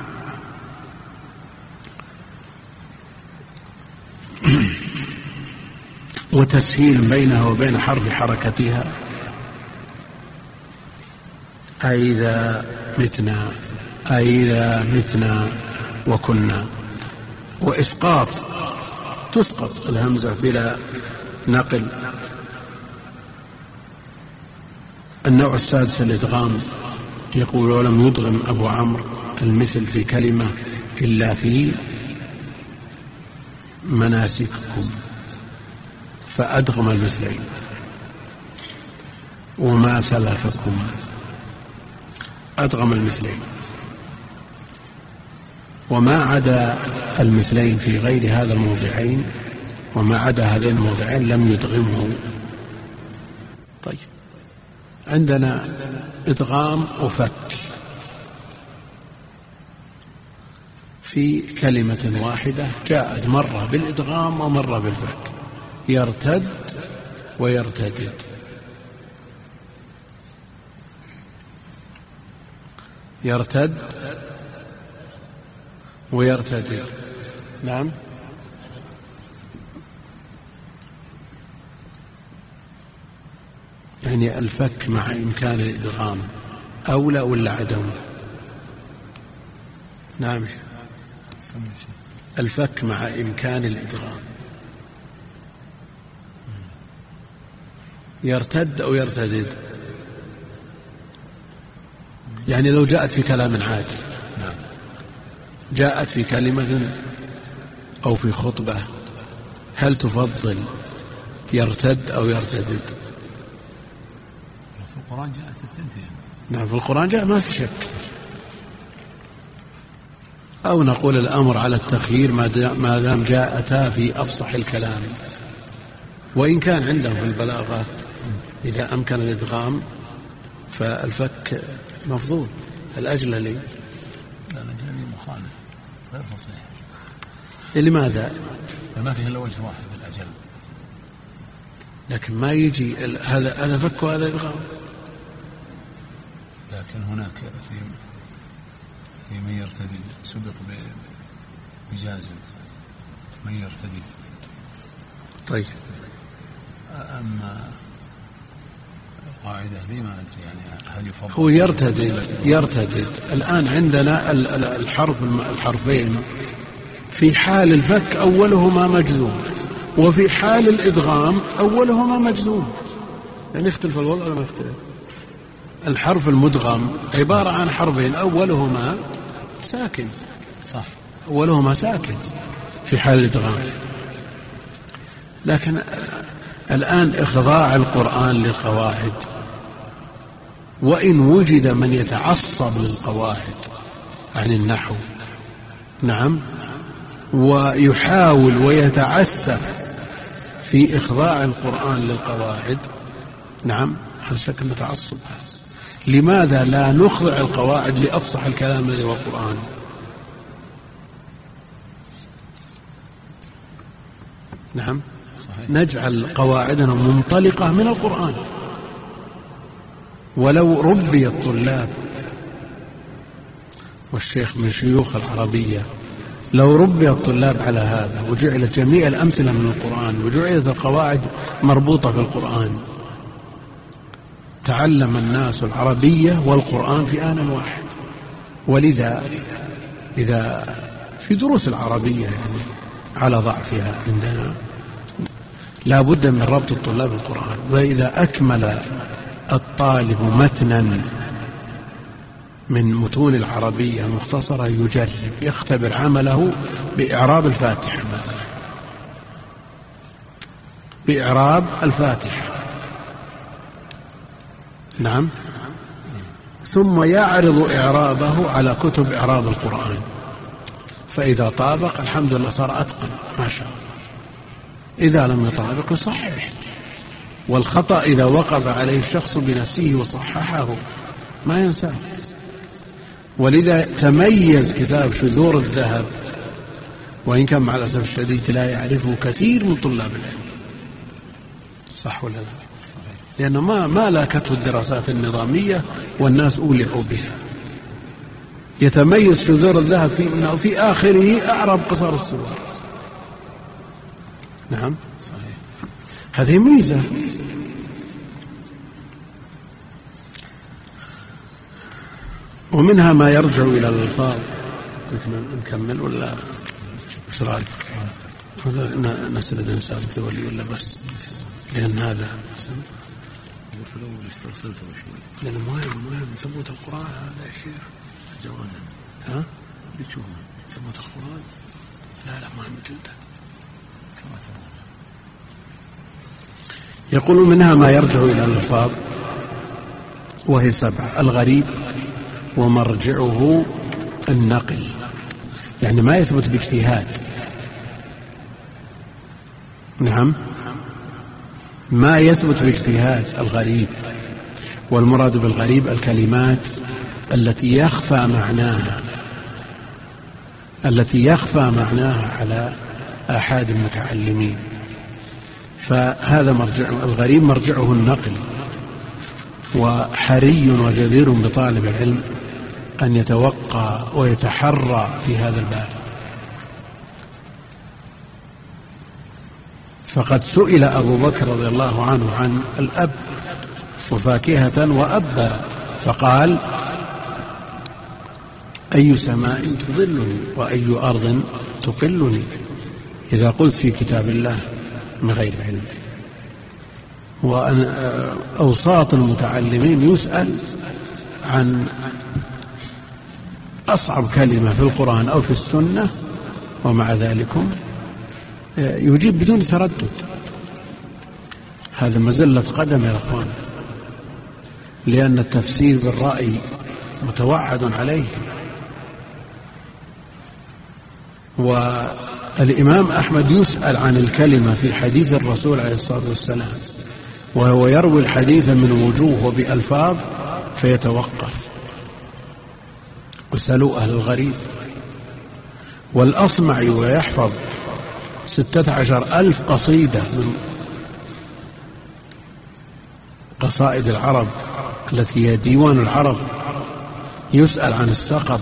وتسهيل بينها وبين حرف حركتها، أئذا متنا وكنا. وإسقاط، تسقط الهمزة بلا نقل. النوع السادس الإدغام، يقول ولم يدغم أبو عمرو المثل في كلمة إلا في مناسككم، فأدغم المثلين. وما سلككم أدغم المثلين، وما عدا المثلين في غير هذا الموضعين، وما عدا هذين الموضعين لم يدغمه. طيب، عندنا إدغام وفك في كلمة واحدة، جاءت مرة بالإدغام ومرة بالفك، يرتد ويرتدد. يرتد ويرتدد، نعم. يعني الفك مع إمكان الإدغام أولى ولا عدم؟ نعم، الفك مع إمكان الإدغام يرتد أو يرتدد. يعني لو جاءت في كلام عادي، جاءت في كلمة أو في خطبة، هل تفضل يرتد أو يرتدد؟ في القرآن جاءت الثنتين. نعم، في القرآن جاء ما في شك. أو نقول الأمر على التخيير ما دام جاءتا في أفصح الكلام، وإن كان عندهم في البلاغة إذا أمكن الإدغام فالفك مفضول. الأجل لي؟ لا، الأجل لي مخالف غير فصيح. لماذا؟ ما فيه إلا وجه واحد بالأجل، لكن ما يجي هذا فك وهذا إدغام. لكن هناك في من يرتدي سبق بجازم من يرتدي. طيب، أما القاعدة لي ما أدري، يعني هل يفضل؟ هو يرتدد. الآن عندنا الحرفين في حال الفك أولهما مجزوم، وفي حال الإدغام أولهما مجزوم. يعني يختلف الوضع ولا ما يختلف؟ الحرف المدغم عبارة عن حرفين أولهما ساكن، صح، أولهما ساكن في حال الإدغام. لكن الآن إخضاع القرآن للقواعد، وإن وجد من يتعصب للقواعد عن النحو، نعم، ويحاول ويتعسف في إخضاع القرآن للقواعد، نعم، هذا شكل متعصب. لماذا لا نخضع القواعد لأفصح الكلام الذي هو القرآن؟ نعم، صحيح. نجعل قواعدنا منطلقة من القرآن. ولو ربي الطلاب، والشيخ من شيوخ العربية، لو ربي الطلاب على هذا وجعلت جميع الأمثلة من القرآن وجعلت القواعد مربوطة بالقرآن، تعلم الناس العربية والقرآن في آن واحد. ولذا إذا في دروس العربية يعني على ضعفها عندنا. لا بد من ربط الطلاب القرآن. وإذا أكمل الطالب متنا من متون العربية المختصرة يجرب يختبر عمله بإعراب الفاتحة مثلا، بإعراب الفاتحة، نعم، ثم يعرض إعرابه على كتب إعراب القرآن، فإذا طابق الحمد لله صار أتقن ما شاء الله. إذا لم يطابق يصحح، والخطأ إذا وقف عليه الشخص بنفسه وصححه ما ينساه. ولذا تميز كتاب شذور الذهب، وإن كان مع الأسف الشديد لا يعرفه كثير من طلاب العلم، صح ولا لا؟ لأنه ما لاكته الدراسات النظامية والناس أولعوا بها. يتميز شذور الذهب في أنه في آخره أعرب قصار السور. نعم صحيح، هذه ميزة. ومنها ما يرجع إلى الألفاظ. نكمل ولا ايش رايك؟ نسرد إنسان الثولي ولا بس؟ لأن هذا في الأول استرسلت شوي، لأن مهم ثبوت القرآن هذا يا شيخ. جوانا ها؟ بتشوفه ثبوت القرآن لا مهم جدا. يقول منها ما يرجع إلى الألفاظ وهي 7: الغريب ومرجعه النقل، يعني ما يثبت باجتهاد. نعم، ما يثبت باجتهاد الغريب. والمراد بالغريب الكلمات التي يخفى معناها على آحاد المتعلمين، فهذا الغريب مرجعه النقل. وحري وجدير بطالب العلم أن يتوقع ويتحرى في هذا الباب. فقد سئل أبو بكر رضي الله عنه عن الأب وفاكهة وأبا، فقال: أي سماء تظلني وأي أرض تقلني إذا قلت في كتاب الله من غير علم. وأوساط المتعلمين يسأل عن أصعب كلمة في القرآن أو في السنة، ومع ذلك يجيب بدون تردد. هذا مزلة قدم يا أخوان، لأن التفسير بالرأي متوعد عليه. والإمام أحمد يسأل عن الكلمة في حديث الرسول عليه الصلاة والسلام، وهو يروي الحديث من وجوه وبألفاظ فيتوقف. واسألوا أهل الغريب. والأصمعي ويحفظ 16,000 قصيدة من قصائد العرب التي هي ديوان العرب، يسأل عن السقب: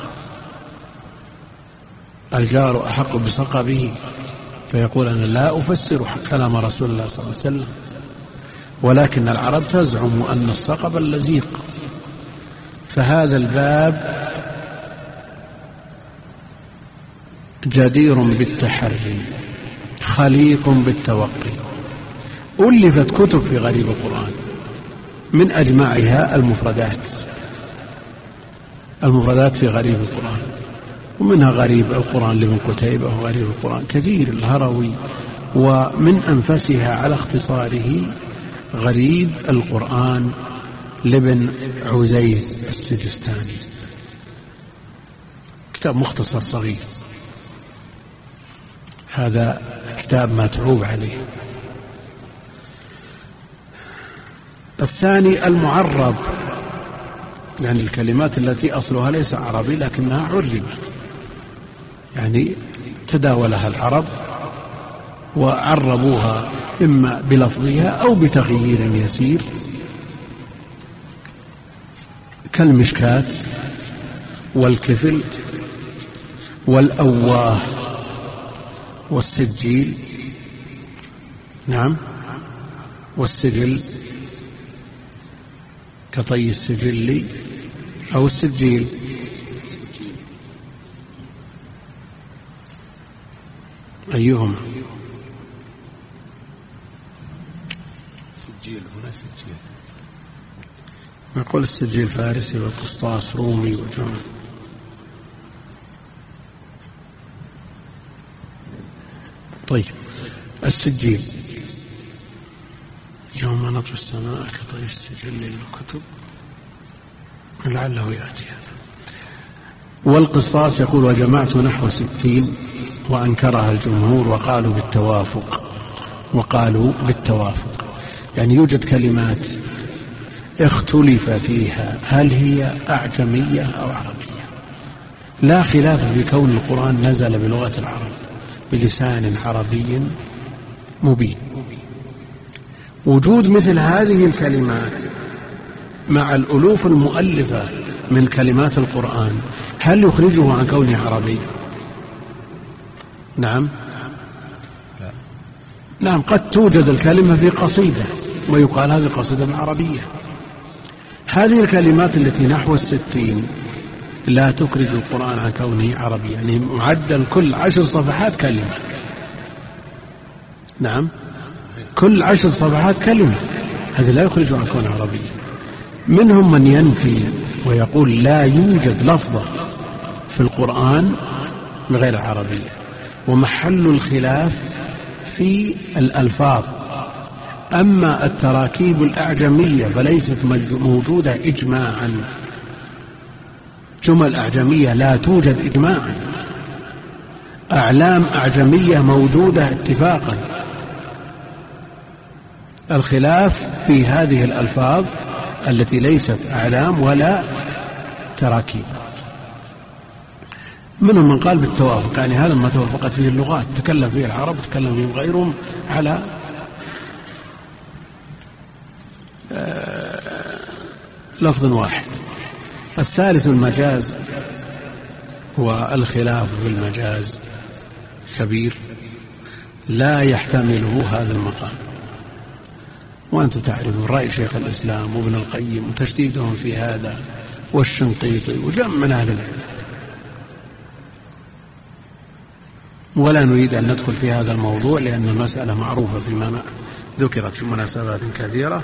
الجار أحق بسقبه، فيقول: أنا لا أفسر كلام رسول الله صلى الله عليه وسلم، ولكن العرب تزعم أن السقب اللزيق. فهذا الباب جدير بالتحري خليق بالتوقي. ألفت كتب في غريب القرآن، من أجمعها المفردات في غريب القرآن، ومنها غريب القرآن لابن قتيبة، وغريب القرآن كثير الهروي، ومن أنفسها على اختصاره غريب القرآن لابن عزيز السجستاني، كتاب مختصر صغير. هذا كتاب متعوب عليه. الثاني المعرب، يعني الكلمات التي أصلها ليس عربي لكنها عربت، يعني تداولها العرب وعربوها إما بلفظها أو بتغيير يسير، كالمشكاة والكفل والأواه والسجيل، نعم، والسجل كطي السجل أو السجيل، أيهما؟ سجيل هنا سجيل. يقول السجيل فارسي والقسطاس رومي وجمع. طيب السجيل يوم نطوي السماء كطي السجل للكتب لعله يأتي هذا. والقسطاس يقول وجمعت نحو 60 وأنكرها الجمهور وقالوا بالتوافق يعني يوجد كلمات اختلف فيها هل هي أعجمية أو عربية، لا خلاف في كون القرآن نزل بلغة العرب بلسان عربي مبين. وجود مثل هذه الكلمات مع الألوف المؤلفة من كلمات القرآن هل يخرجه عن كونه عربي؟ نعم. نعم، قد توجد الكلمة في قصيدة ويقال هذه قصيدة عربية. هذه الكلمات التي نحو 60 لا تخرج القرآن عن كونه عربي، يعني معدل كل 10 صفحات كلمة. نعم، كل 10 صفحات كلمة، هذا لا يخرج عن كونه عربيا. منهم من ينفي ويقول لا يوجد لفظة في القرآن بغير العربية، ومحل الخلاف في الألفاظ. أما التراكيب الأعجمية فليست موجودة إجماعا، جمل أعجمية لا توجد إجماعا، أعلام أعجمية موجودة اتفاقا. الخلاف في هذه الألفاظ التي ليست أعلام ولا تراكيب. منهم من قال بالتوافق، يعني هذا ما توافقت فيه اللغات، تكلم فيه العرب وتكلم فيه غيرهم على لفظ واحد. الثالث المجاز، والخلاف في المجاز كبير لا يحتمله هذا المقام. وأنتم تعرفون رأي شيخ الإسلام وابن القيم وتشديدهم في هذا والشنقيطي وجمع من أهل العلم، ولا نريد أن ندخل في هذا الموضوع لأن المسألة معروفة فيما ذكرت في مناسبات كثيرة.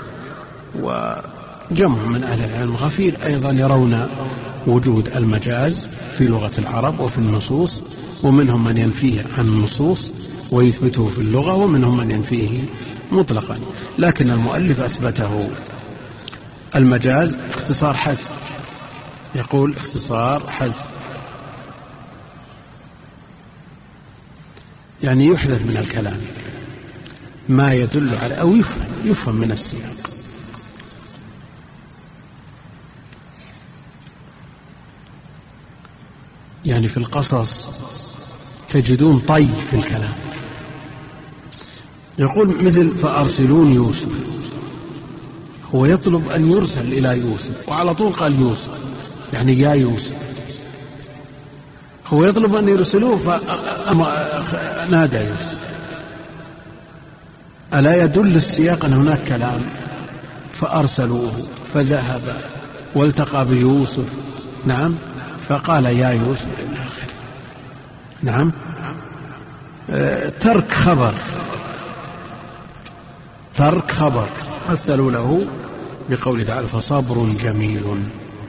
وجمع من أهل العلم غفير أيضا يرون وجود المجاز في لغة العرب وفي النصوص، ومنهم من ينفيه عن النصوص ويثبته في اللغة، ومنهم من ينفيه مطلقا. لكن المؤلف أثبته. المجاز اختصار حذف، يقول اختصار حذف، يعني يحذف من الكلام ما يدل على أو يفهم من السياق. يعني في القصص تجدون طي في الكلام، يقول مثل فأرسلون يوسف، هو يطلب أن يرسل إلى يوسف وعلى طول قال يوسف، يعني يا يوسف. هو يطلب أن يرسلوه فنادى يوسف. ألا يدل السياق أن هناك كلام؟ فأرسلوه فذهب والتقى بيوسف، نعم، فقال يا يوسف إلى آخره. نعم. ترك خبر مثلوا له بقوله تعالى فصبر جميل.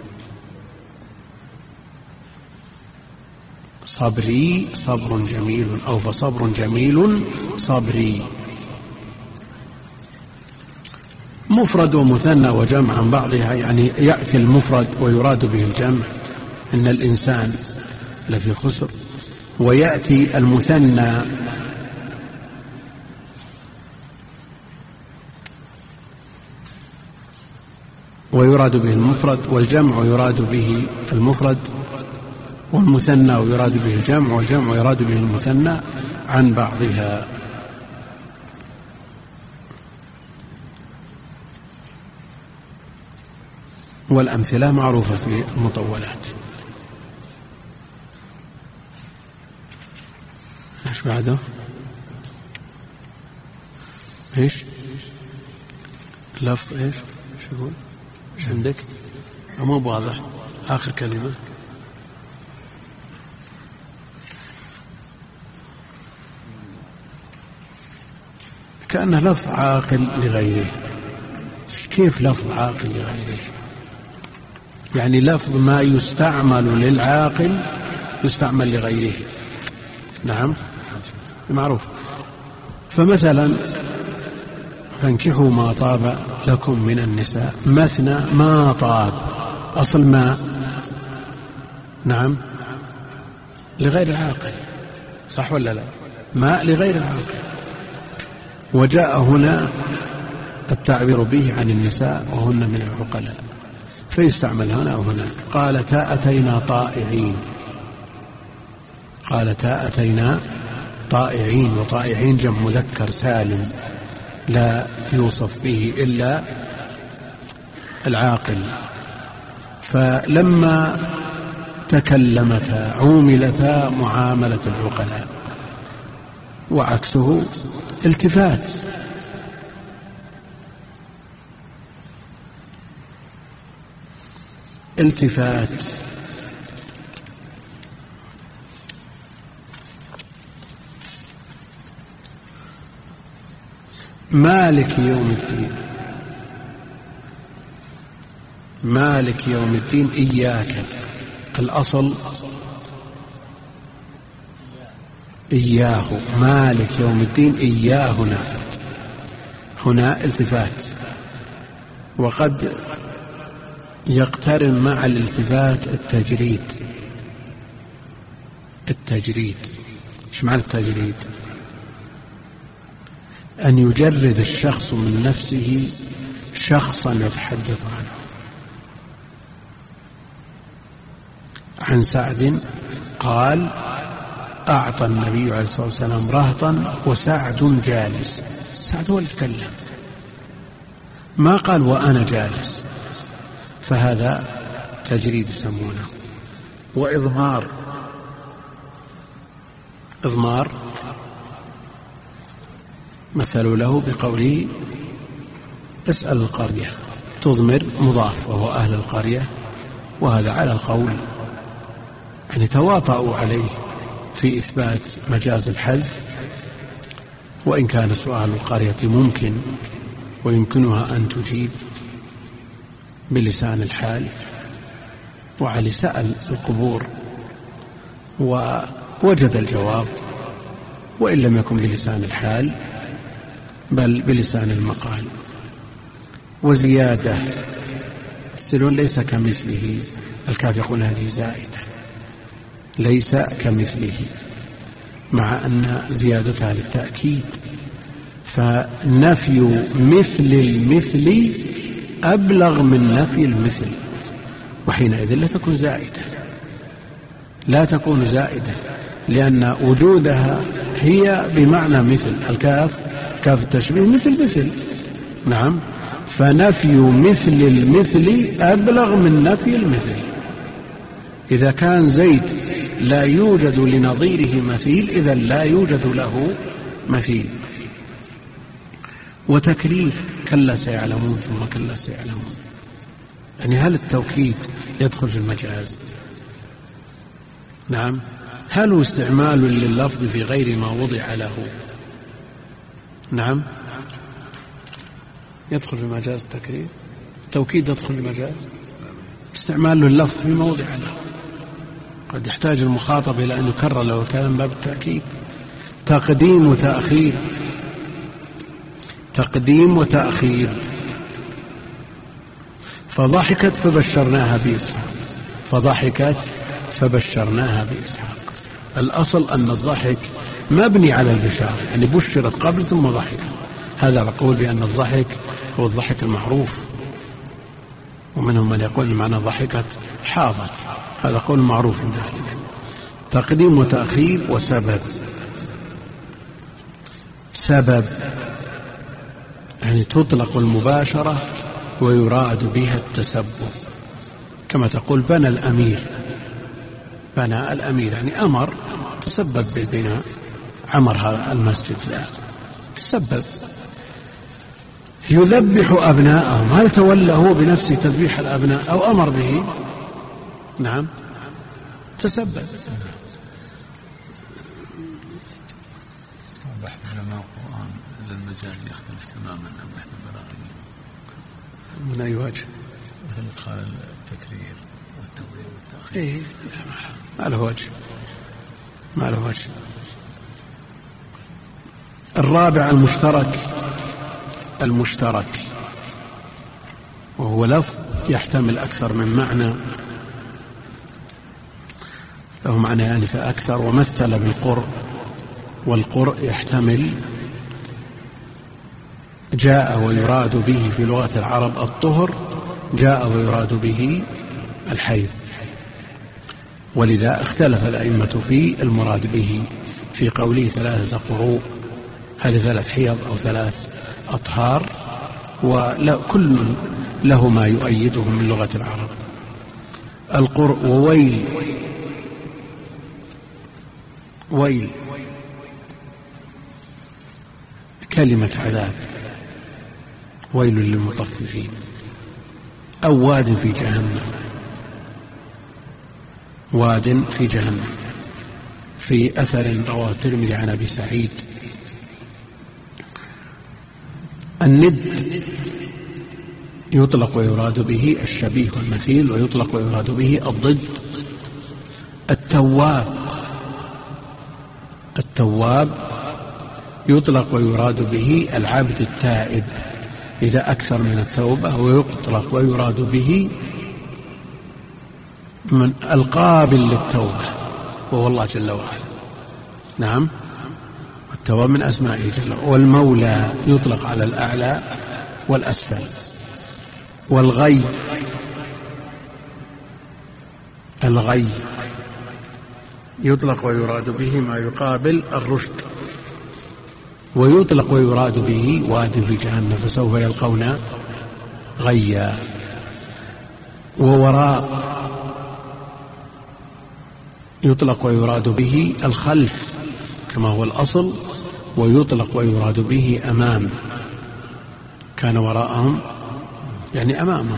صبري صبر جميل، أو فصبر جميل صبري. مفرد ومثنى وجمع عن بعضها، يعني يأتي المفرد ويراد به الجمع إن الإنسان لفي خسر، ويأتي المثنى ويراد به المفرد، والجمع يراد به المفرد، والمثنى ويراد به الجمع، والجمع يراد به المثنى عن بعضها. والأمثلة معروفة في المطولات. ايش بعده؟ ايش لفظ ايش يقول؟ ايش عندك؟ مو واضح آخر كلمة. كأنه لفظ عاقل لغيره. كيف لفظ عاقل لغيره؟ يعني لفظ ما يستعمل للعاقل يستعمل لغيره. نعم معروف. فمثلا فانكحوا ما طاب لكم من النساء مثنى ما طاب، أصل ما نعم لغير العاقل، صح ولا لا؟ ماء لغير العاقل. وجاء هنا التعبير به عن النساء وهن من العقلاء، فيستعمل هنا وهناك. قالتا أتينا طائعين، قالتا أتينا طائعين، وطائعين جمع مذكر سالم لا يوصف به إلا العاقل. فلما تكلمتا عوملتا معاملة العقلاء، وعكسه التفات. التفات مالك يوم الدين، مالك يوم الدين إياك، الأصل إياه، مالك يوم الدين إياهنا، هنا التفات. وقد يقترن مع الالتفات التجريد. التجريد ايش معنى التجريد؟ أن يجرد الشخص من نفسه شخصا يتحدث عنه. عن سعد قال أعطى النبي عليه الصلاة والسلام رهطا وسعد جالس، سعد هو اللي تكلم، ما قال وأنا جالس، فهذا تجريد يسمونه. وإضمار، إضمار مثلوا له بقوله اسأل القرية، تضمر مضاف وهو أهل القرية، وهذا على القول يعني تواطؤوا عليه في إثبات مجاز الحذف، وإن كان سؤال القرية ممكن ويمكنها أن تجيب بلسان الحال، وعلي سأل القبور ووجد الجواب، وإن لم يكن بلسان الحال بل بلسان المقال. وزيادة السلون ليس كمثله، الكاف يقول هذه زائدة، ليس كمثله، مع أن زيادتها للتأكيد. فنفي مثل المثل أبلغ من نفي المثل، وحينئذ لا تكون زائدة، لا تكون زائدة، لأن وجودها هي بمعنى مثل، الكاف كاف التشبيه مثل. نعم، فنفي مثل المثل أبلغ من نفي المثل. إذا كان زيد لا يوجد لنظيره مثيل، إذا لا يوجد له مثيل. وتكليف كلا سيعلمون ثم كلا سيعلمون، يعني هل التوكيد يدخل في المجاز؟ نعم. هل هو استعمال لللفظ في غير ما وضع له؟ نعم، يدخل في المجاز التكرير، التوكيد يدخل في المجاز، استعمال لللفظ في موضع له، قد يحتاج المخاطب إلى أن يكرر له الكلام باب التأكيد. تقديم وتأخير، تقديم وتأخير. فضحكت فبشرناها بإسحاق، فضحكت فبشرناها بإسحاق. الأصل أن الضحك مبني على البشارة، يعني بشرت قبل ثم ضحك. هذا القول بأن الضحك هو الضحك المعروف، ومنهم من يقول معنى ضحكت حاضت، هذا قول معروف عند أهل العلم. تقديم وتأخير. وسبب، سبب يعني تطلق المباشرة ويراد بها التسبب، كما تقول بنى الأمير، بنى الأمير يعني أمر، تسبب بالبناء، عمر هذا المسجد، لا تسبب. يذبح أبناءهم، هل تولى هو بنفسه تذبيح الأبناء أو أمر به؟ نعم، تسبب. بحث علماء القرآن المجاز يختلف تماما عن بحث البلاغي. من أي وجه؟ مثل إدخال التكرير والتقدير والتأخير. إيه ما له وجه، ما له وجه. الرابع المشترك وهو لفظ يحتمل أكثر من معنى، له معنيان فأكثر. ومثل بالقرء، والقرء يحتمل جاء ويراد به في لغة العرب الطهر، جاء ويراد به الحيض، ولذا اختلف الأئمة في المراد به في قوله 3 قروء، هل 3 حيض أو 3 أطهار، وكل له ما يؤيده من لغة العرب. القرء وويل كلمة عذاب، ويل للمطففين، أو واد في جهنم، واد في جهنم. في أثر رواه الترمذي عن أبي سعيد: الند يطلق ويراد به الشبيه والمثيل، ويطلق ويراد به الضد. التواب يطلق ويراد به العبد التائب إذا أكثر من التوبة، ويطلق ويراد به من القابل للتوبة وهو الله جل وعلا. نعم، التواب من أسمائه جل وعلا. والمولى يطلق على الأعلى والأسفل. والغي يطلق ويراد به ما يقابل الرشد، ويطلق ويراد به واد في جهنم فسوف يلقون غيا. ووراء يطلق ويراد به الخلف كما هو الأصل، ويطلق ويراد به أمام، كان وراءهم يعني أمامهم.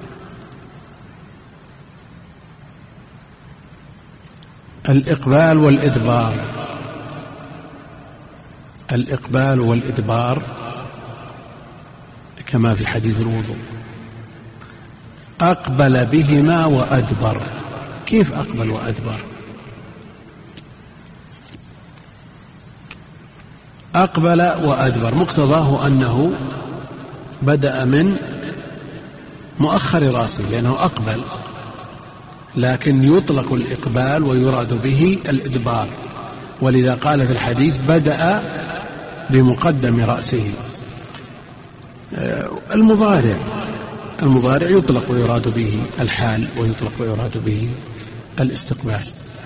الإقبال والإدبار كما في حديث الوضوء: أقبل بهما وأدبر. كيف أقبل وأدبر؟ أقبل وأدبر مقتضاه أنه بدأ من مؤخر رأسه لأنه أقبل، لكن يطلق الإقبال ويراد به الإدبار، ولذا قال في الحديث: بدأ بمقدم رأسه. المضارع يطلق ويراد به الحال، ويطلق ويراد به الاستقبال.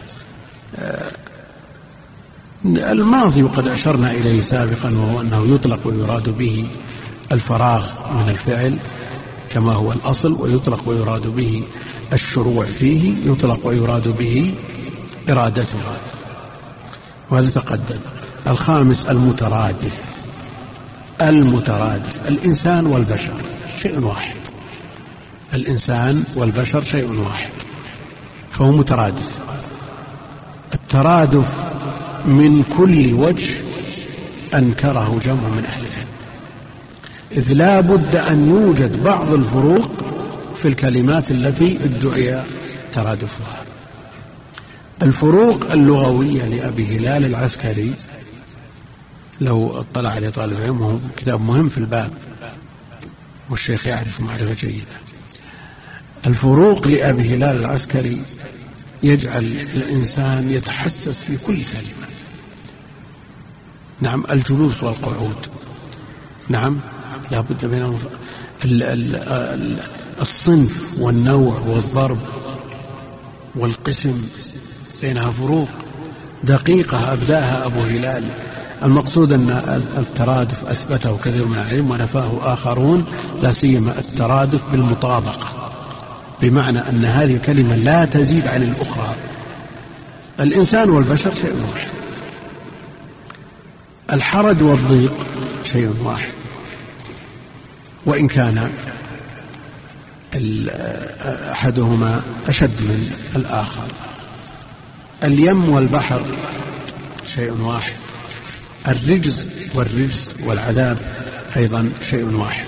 الماضي وقد أشرنا إليه سابقا، وهو أنه يطلق ويراد به الفراغ من الفعل كما هو الأصل، ويطلق ويراد به الشروع فيه، يطلق ويراد به إرادته، وهذا تقدم. الخامس المترادف. الإنسان والبشر شيء واحد، الإنسان والبشر شيء واحد، فهو مترادف. الترادف من كل وجه أنكره جمع من أهل العلم، إذ لا بد أن يوجد بعض الفروق في الكلمات التي ادعي ترادفها. الفروق اللغوية لأبي هلال العسكري، لو اطلع عليه طالب علم، وهو كتاب مهم في الباب والشيخ يعرف معرفة جيدة. الفروق لأبي هلال العسكري يجعل الإنسان يتحسس في كل كلمة. نعم، الجلوس والقعود، نعم لا بد بينهم. الصنف والنوع والضرب والقسم بينها فروق دقيقة أبداها أبو هلال. المقصود أن الترادف أثبته كثير من العلم ونفاه آخرون، لا سيما الترادف بالمطابقة، بمعنى أن هذه الكلمة لا تزيد عن الأخرى. الإنسان والبشر شيء واحد، الحرج والضيق شيء واحد، وإن كان أحدهما أشد من الآخر. اليم والبحر شيء واحد، الرجز والعذاب أيضا شيء واحد.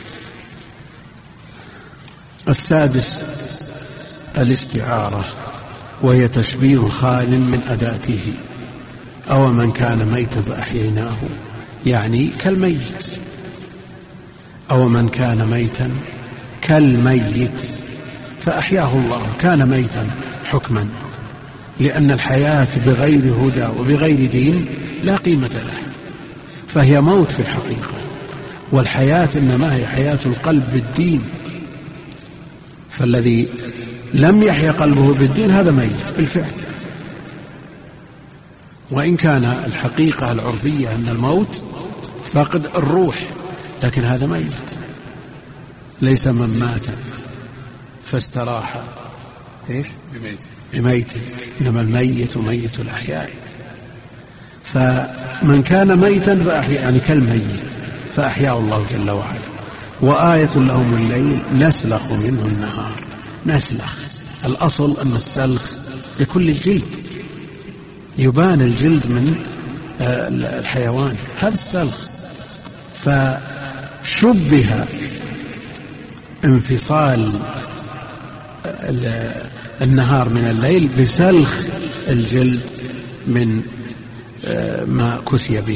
السادس الاستعارة، وهي تشبيه خال من أداته. أو من كان ميتا فأحييناه، يعني كالميت. أو من كان ميتا كالميت فأحياه الله، كان ميتا حكما، لأن الحياة بغير هدى وبغير دين لا قيمة لها، فهي موت في الحقيقة. والحياة إنما هي حياة القلب بالدين، فالذي لم يحيا قلبه بالدين هذا ميت بالفعل. وإن كان الحقيقة العرفية أن الموت فقد الروح، لكن هذا ميت، ليس من مات فاستراح بميت، إنما الميت ميت الأحياء. فمن كان ميتا فأحيا، يعني كالميت، فأحياه الله جل وعلا. وآية لهم الليل نسلخ منه النهار. نسلخ، الأصل أن السلخ لكل الجلد، يبان الجلد من الحيوان، هذا السلخ. فشبه انفصال النهار من الليل بسلخ الجلد من ما كسي به.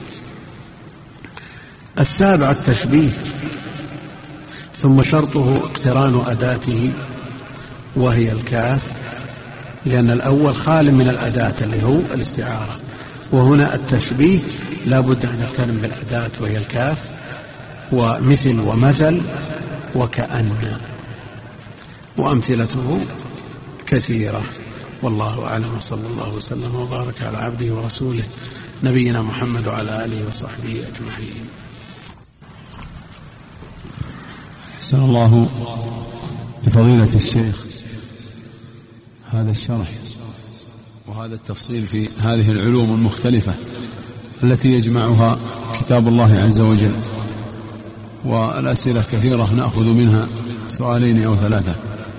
السابع التشبيه، ثم شرطه اقتران أداته وهي الكاف، لأن الأول خال من الأداة اللي هو الاستعارة، وهنا التشبيه لا بد أن يقترن بالأداة وهي الكاف، ومثل ومثل وكأن، وأمثلته كثيرة. والله أعلم، وصلى الله وسلم وبارك على عبده ورسوله نبينا محمد وعلى آله وصحبه أجمعين. أحسن الله لفضيلة الشيخ هذا الشرح وهذا التفصيل في هذه العلوم المختلفة التي يجمعها كتاب الله عز وجل. والأسئلة كثيرة، نأخذ منها سؤالين أو ثلاثة.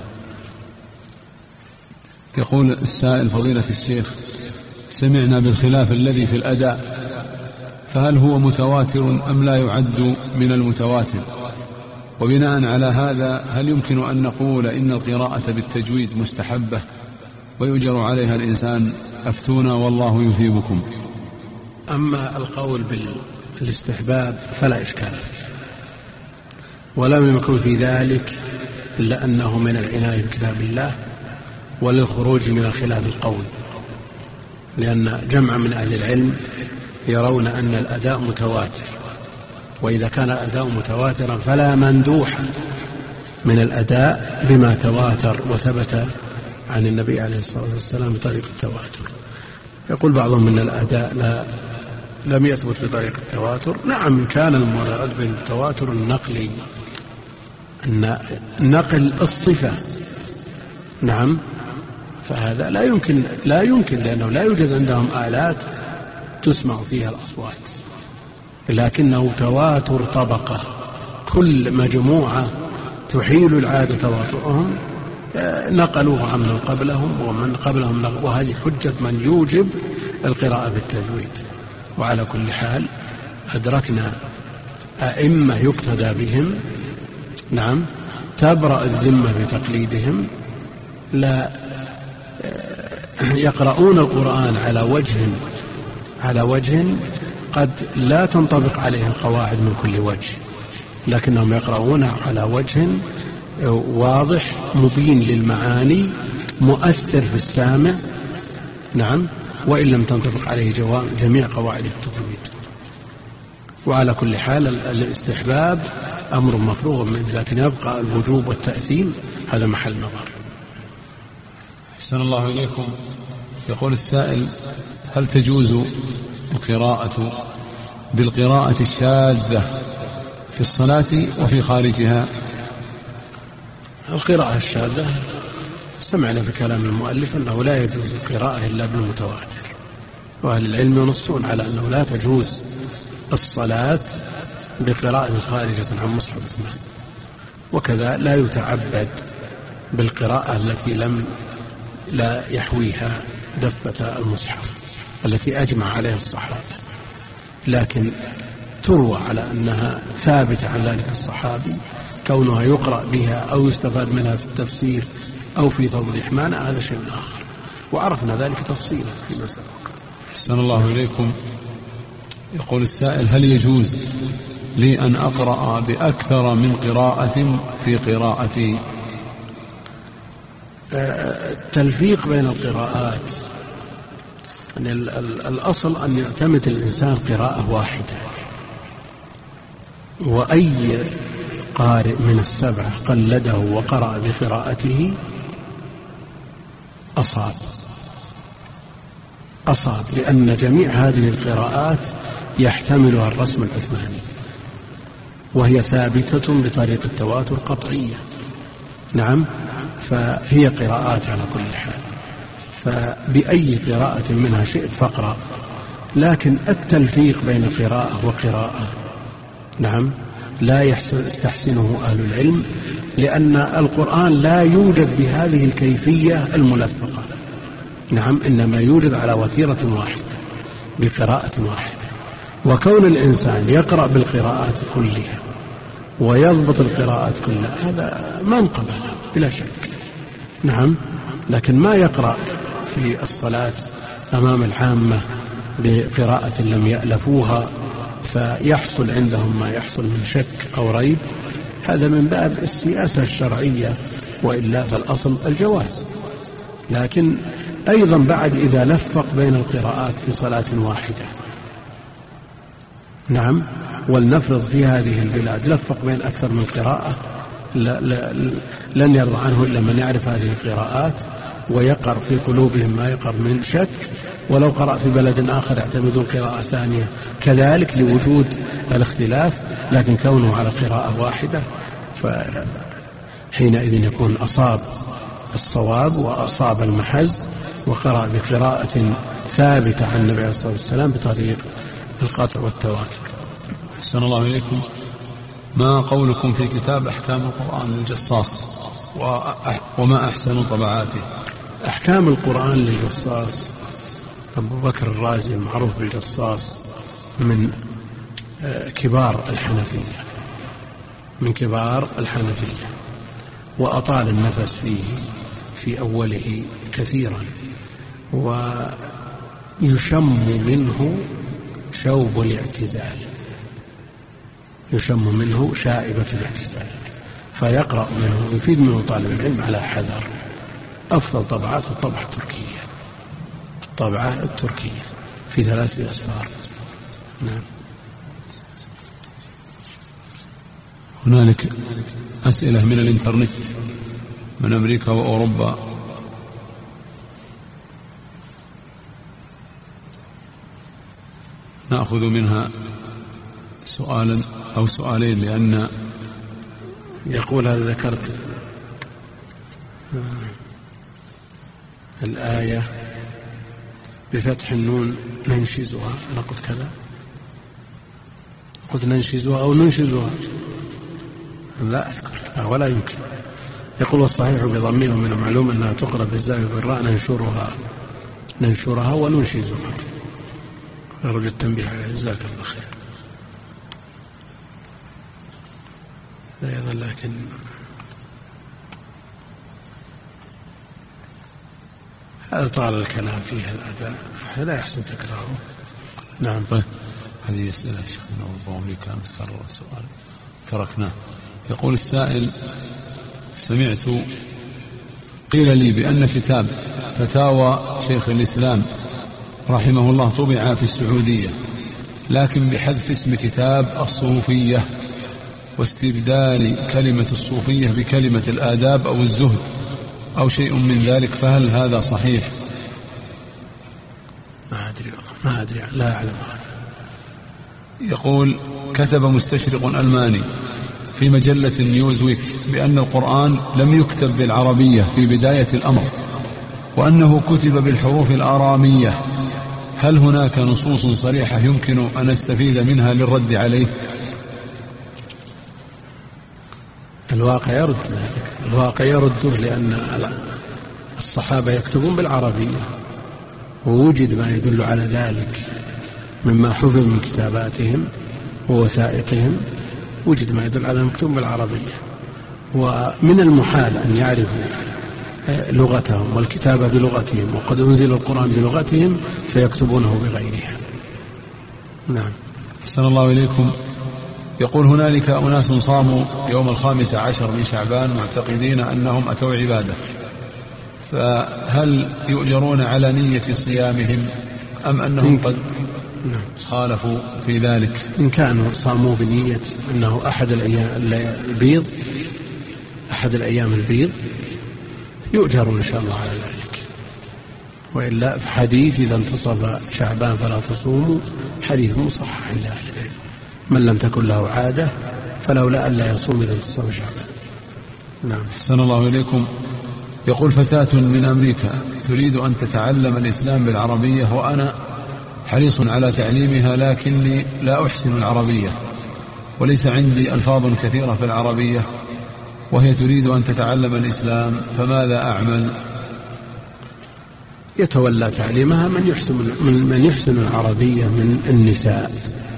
يقول السائل: فضيلة الشيخ، سمعنا بالخلاف الذي في الأداء، فهل هو متواتر أم لا يعد من المتواتر؟ وبناء على هذا هل يمكن أن نقول إن القراءة بالتجويد مستحبة ويؤجر عليها الإنسان؟ أفتونا والله يثيبكم. أما القول بالاستحباب فلا إشكال فيه، ولم يكن في ذلك إلا أنه من العناية بكتاب الله وللخروج من الخلاف القول، لأن جمع من أهل العلم يرون أن الأداء متواتر، وإذا كان الأداء متواترا فلا مندوح من الأداء بما تواتر وثبت عن النبي عليه الصلاة والسلام بطريق التواتر. يقول بعضهم أن الأداء لم يثبت بطريق التواتر. نعم، كان المراد بالتواتر النقلي، نقل الصفة، نعم، فهذا لا يمكن لأنه لا يوجد عندهم آلات تسمع فيها الأصوات، لكنه تواتر طبقة، كل مجموعة تحيل العادة تواترهم نقلوه عمن قبلهم ومن قبلهم، وهذه حجة من يوجب القراءة بالتجويد. وعلى كل حال أدركنا أئمة يقتدى بهم، نعم، تبرأ الذمة بتقليدهم، لا يقرؤون القرآن على وجه قد لا تنطبق عليه القواعد من كل وجه، لكنهم يقرؤون على وجه واضح مبين للمعاني مؤثر في السامع، نعم، وإن لم تنطبق عليه جميع قواعد التجويد. وعلى كل حال الاستحباب أمر مفروغ منه، لكن يبقى الوجوب والتأثيم هذا محل نظر. أحسن الله إليكم. يقول السائل: هل تجوز القراءة بالقراءة الشاذة في الصلاة وفي خارجها؟ القراءة الشاذة سمعنا في كلام المؤلف أنه لا يجوز القراءة إلا بالمتواتر، وأهل العلم ينصون على أنه لا تجوز الصلاة بقراءة خارجة عن مصحف عثمان، وكذا لا يتعبد بالقراءة التي لا يحويها دفة المصحف التي أجمع عليها الصحابة. لكن تروى على أنها ثابتة عن ذلك الصحابي، كونها يقرأ بها أو يستفاد منها في التفسير أو في توضيح معنى، هذا شيء آخر، وعرفنا ذلك تفصيلا فيما سبق. أحسن الله إليكم. يقول السائل: هل يجوز لي أن أقرأ بأكثر من قراءة في قراءتي؟ التلفيق بين القراءات، يعني الأصل أن يعتمد الإنسان قراءة واحدة، وأي قارئ من السبعة قلده وقرأ بقراءته أصاب، لأن جميع هذه القراءات يحتملها الرسم العثماني، وهي ثابتة بطريق التواتر قطعية. نعم، فهي قراءات على كل حال، فبأي قراءة منها شئت فاقرأ، لكن التلفيق بين قراءة وقراءة نعم لا يستحسنه أهل العلم، لأن القرآن لا يوجد بهذه الكيفية الملفقة. نعم، إنما يوجد على وتيرة واحدة بقراءة واحدة، وكون الإنسان يقرأ بالقراءات كلها ويضبط القراءات كلها هذا منقبة بلا شك. نعم، لكن ما يقرأ في الصلاة أمام العامة بقراءة لم يألفوها فيحصل عندهم ما يحصل من شك أو ريب، هذا من باب السياسة الشرعية، وإلا فالأصل الجواز. لكن أيضا بعد إذا لفق بين القراءات في صلاة واحدة، نعم، ولنفرض في هذه البلاد لفق بين أكثر من قراءة، لن يرضى عنه إلا من يعرف هذه القراءات ويقر في قلوبهم ما يقر من شك. ولو قرأ في بلد آخر يعتمدون قراءة ثانية كذلك لوجود الاختلاف، لكن كونه على قراءة واحدة فحينئذ يكون أصاب الصواب وأصاب المحز، وقرأ بقراءة ثابتة عن النبي عليه الصلاة والسلام بطريق القطع والتواتر. أحسن الله إليكم. ما قولكم في كتاب أحكام القرآن للجصاص وما أحسن طبعاته؟ أحكام القرآن للجصاص أبو بكر الرازي المعروف بالجصاص من كبار الحنفية، وأطال النفس فيه في أوله كثيرا، ويشم منه شوب الاعتزال، يشم منه شائبة الاعتزال، فيقرأ منه يفيد منه طالب العلم على حذر. أفضل طبعات الطبعة التركية، الطبعة التركية في 3 أسفار. نعم. هنالك أسئلة من الإنترنت من أمريكا وأوروبا. نأخذ منها سؤالا أو سؤالين، لأن يقول هذا ذكرت الآية بفتح النون ننشزها، أنا قلت كذا، قلت ننشزها أو ننشزها، لا أذكر ولا يمكن. يقول والصحيح بضمها من المعلوم أنها تقرأ بالزاي بالراء ننشرها وننشزها. أرجو التنبيه عليه، جزاك الله خير. لا يظل، لكن هذا طال الكلام فيها الأداء لا يحسن تكراره. نعم. طيب، هذه أسئلة شيخنا والله كان متكرر السؤال تركناه. يقول السائل: سمعت قيل لي بأن كتاب فتاوى شيخ الإسلام رحمه الله طبع في السعودية، لكن بحذف اسم كتاب الصوفية واستبدال كلمة الصوفية بكلمة الآداب أو الزهد أو شيء من ذلك، فهل هذا صحيح؟ ما أدري لا أعلم هذا. يقول: كتب مستشرق ألماني في مجلة نيوزويك بأن القرآن لم يكتب بالعربية في بداية الأمر، وأنه كتب بالحروف الآرامية، هل هناك نصوص صريحة يمكن أن نستفيد منها للرد عليه؟ الواقع يرده، لأن الصحابة يكتبون بالعربية، ووجد ما يدل على ذلك مما حفظ من كتاباتهم ووثائقهم وجد ما يدل على المكتوب بالعربية، ومن المحال أن يعرفوا لغتهم والكتابة بلغتهم، وقد أنزل القرآن بلغتهم فيكتبونه بغيرها. نعم. أحسن الله إليكم. يقول هنالك أناس صاموا يوم 15 من شعبان معتقدين أنهم أتوا عبادة، فهل يؤجرون على نية صيامهم أم أنهم قد خالفوا في ذلك؟ إن كانوا صاموا بنية أنه أحد الأيام البيض يؤجرون إن شاء الله على ذلك، وإلا في حديث إذا انتصف شعبان فلا تصوموا حديث مصحح عند أهل العلم، من لم تكن له عادة فلولا ألا يصوم إذا انتصف شعبان. نعم. أحسن الله إليكم. يقول فتاة من أمريكا تريد أن تتعلم الإسلام بالعربية وأنا حريص على تعليمها لكني لا أحسن العربية وليس عندي ألفاظ كثيرة في العربية وهي تريد أن تتعلم الإسلام، فماذا أعمل؟ يتولى تعليمها من يحسن العربية من النساء.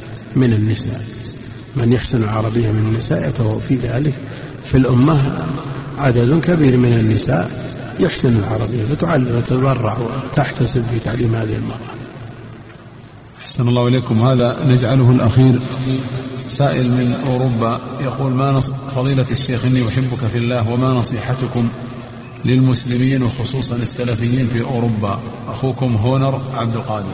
من يحسن العربية من النساء يتوفي ذلك في الأمة عدد كبير من النساء يحسن العربية فتعلم وتتبرع وتحتسب في تعليم هذه المرأة. أحسن الله إليكم. هذا نجعله الأخير. سائل من أوروبا يقول فضيلة الشيخ إني أحبك في الله، وما نصيحتكم للمسلمين وخصوصا السلفيين في أوروبا؟ أخوكم هونر عبد القادر.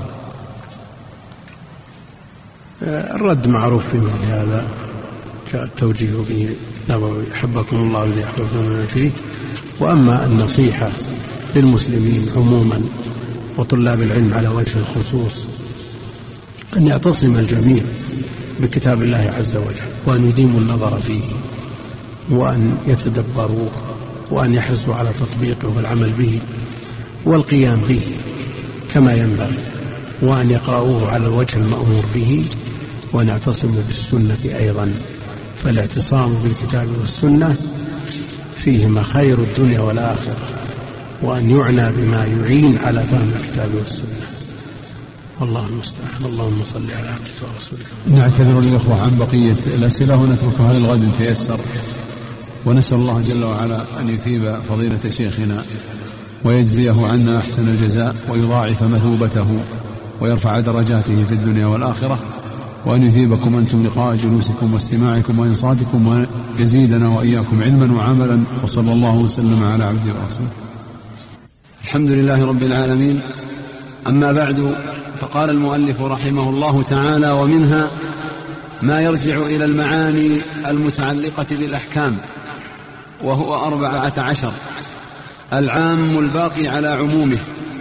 الرد معروف في مثل هذا، جاء التوجيه به نبوي حبكم الله الذي أحببتم فيه. وأما النصيحة للمسلمين عموما وطلاب العلم على وجه الخصوص أن يعتصم الجميع بكتاب الله عز وجل، وأن يديموا النظر فيه، وأن يتدبروه، وأن يحرصوا على تطبيقه والعمل به والقيام به كما ينبغي، وأن يقرأوه على الوجه المأمور به، وأن يعتصموا بالسنة أيضا، فالاعتصام بالكتاب والسنة فيهما خير الدنيا والآخرة، وأن يعنى بما يعين على فهم الكتاب والسنة. والله المستعان. اللهم صل على عبدك ورسولك. نعتذر للإخوة عن بقية الأسئلة ونتركها للغد إن تيسر، ونسأل الله جل وعلا أن يثيب فضيلة شيخنا ويجزيه عنا أحسن الجزاء ويضاعف مثوبته ويرفع درجاته في الدنيا والآخرة، وأن يثيبكم أنتم لقاء جلوسكم واستماعكم وإنصاتكم، ويزيدنا وإياكم علما وعملا، وصلى الله وسلم على عبده ورسوله. الحمد لله رب العالمين. أما بعد، فقال المؤلف رحمه الله تعالى: ومنها ما يرجع إلى المعاني المتعلقة بالأحكام، وهو 14: العام الباقي على عمومه،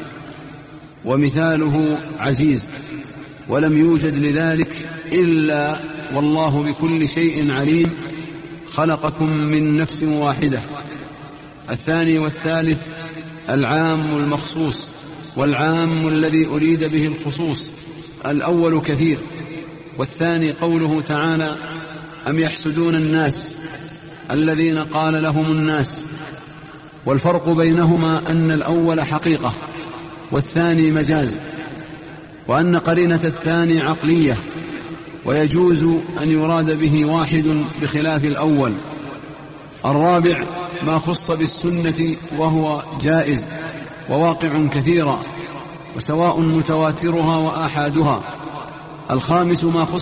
ومثاله عزيز، ولم يوجد لذلك إلا والله بكل شيء عليم، خلقكم من نفس واحدة. الثاني والثالث: العام المخصوص، والعام الذي أريد به الخصوص. الأول كثير، والثاني قوله تعالى: أم يحسدون الناس الذين قال لهم الناس. والفرق بينهما أن الأول حقيقة والثاني مجاز، وأن قرينة الثاني عقلية، ويجوز أن يراد به واحد بخلاف الأول. الرابع ما خص بالسنة وهو جائز وواقع كثيرا، وسواء متواترها وآحادها. الخامس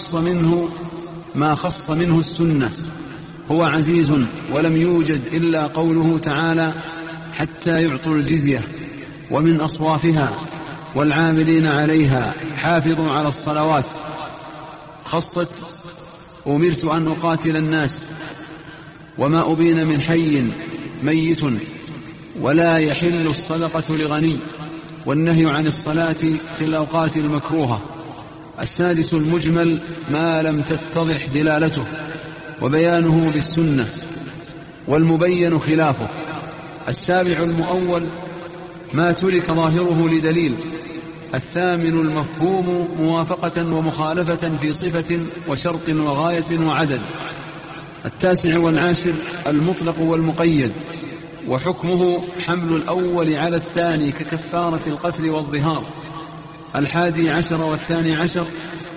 ما خص منه السنة، هو عزيز، ولم يوجد إلا قوله تعالى: حتى يعطوا الجزية، ومن أصوافها والعاملين عليها حافظوا على الصلوات. خصت: أمرت أن أقاتل الناس، وما أبين من حي ميت، ولا يحل الصدقة لغني، والنهي عن الصلاة في الأوقات المكروهة. السادس المجمل ما لم تتضح دلالته وبيانه بالسنة، والمبين خلافه. السابع المؤول ما ترك ظاهره لدليل. الثامن المفهوم موافقة ومخالفة في صفة وشرط وغاية وعدد. التاسع والعاشر المطلق والمقيد، وحكمه حمل الأول على الثاني ككفارة القتل والظهار. 11 والثاني عشر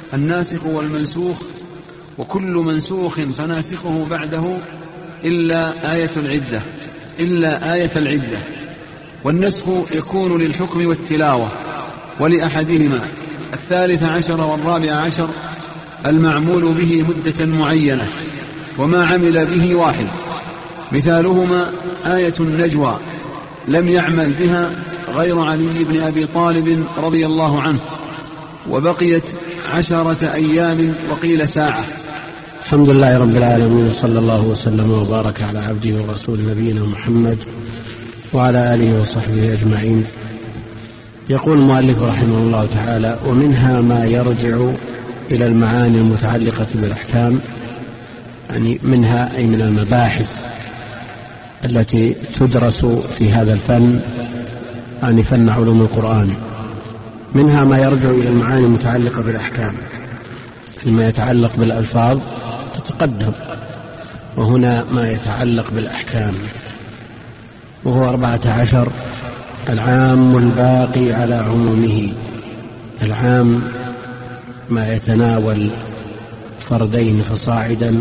الناسخ والمنسوخ، وكل منسوخ فناسخه بعده إلا آية العدة. والنسخ يكون للحكم والتلاوة ولأحدهما. 13 و14 المعمول به مدة معينة وما عمل به واحد. مثالهما آية النجوى لم يعمل بها غير علي بن أبي طالب رضي الله عنه، وبقيت 10 أيام وقيل ساعة. الحمد لله رب العالمين، وصلى الله وسلم وبارك على عبده ورسول نبينا محمد وعلى آله وصحبه أجمعين. يقول المؤلف رحمه الله تعالى: ومنها ما يرجع إلى المعاني المتعلقة بالأحكام، يعني منها أي من المباحث التي تدرس في هذا الفن، يعني فن علوم القرآن. منها ما يرجع إلى المعاني المتعلقة بالأحكام، ما يتعلق بالألفاظ تتقدم، وهنا ما يتعلق بالأحكام، وهو 14. العام الباقي على عمومه. العام ما يتناول فردين فصاعدا،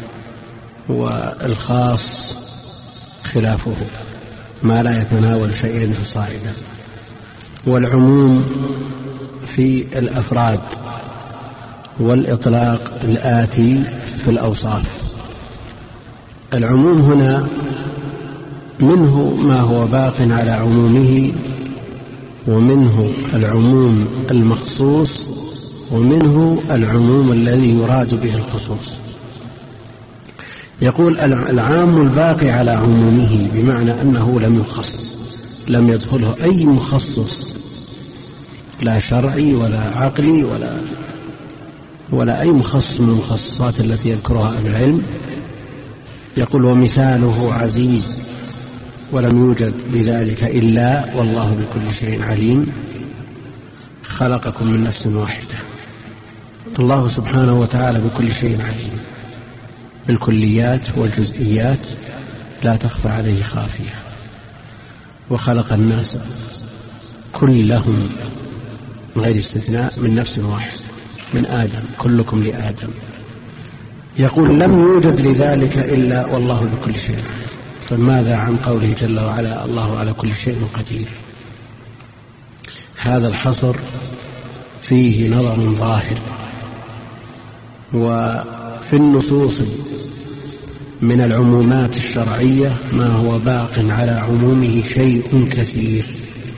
والخاص خلافه ما لا يتناول شيئين فصاعدا. والعموم في الأفراد، والإطلاق الآتي في الأوصاف. العموم هنا منه ما هو باق على عمومه، ومنه العموم المخصوص، ومنه العموم الذي يراد به الخصوص. يقول العام الباقي على عمومه، بمعنى أنه لم يخص، لم يدخله أي مخصص، لا شرعي ولا عقلي ولا أي مخصص من المخصصات التي يذكرها أهل العلم. يقول: ومثاله عزيز ولم يوجد لذلك إلا والله بكل شيء عليم، خلقكم من نفس واحدة. الله سبحانه وتعالى بكل شيء عليم، بالكليات والجزئيات لا تخفى عليه خافية. وخلق الناس كلهم غير استثناء من نفس واحدة، من آدم، كلكم لآدم. يقول: لم يوجد لذلك إلا والله بكل شيء عليم. فماذا عن قوله جل وعلا: الله على كل شيء قدير؟ هذا الحصر فيه نظر ظاهر. وفي النصوص من العمومات الشرعية ما هو باق على عمومه شيء كثير.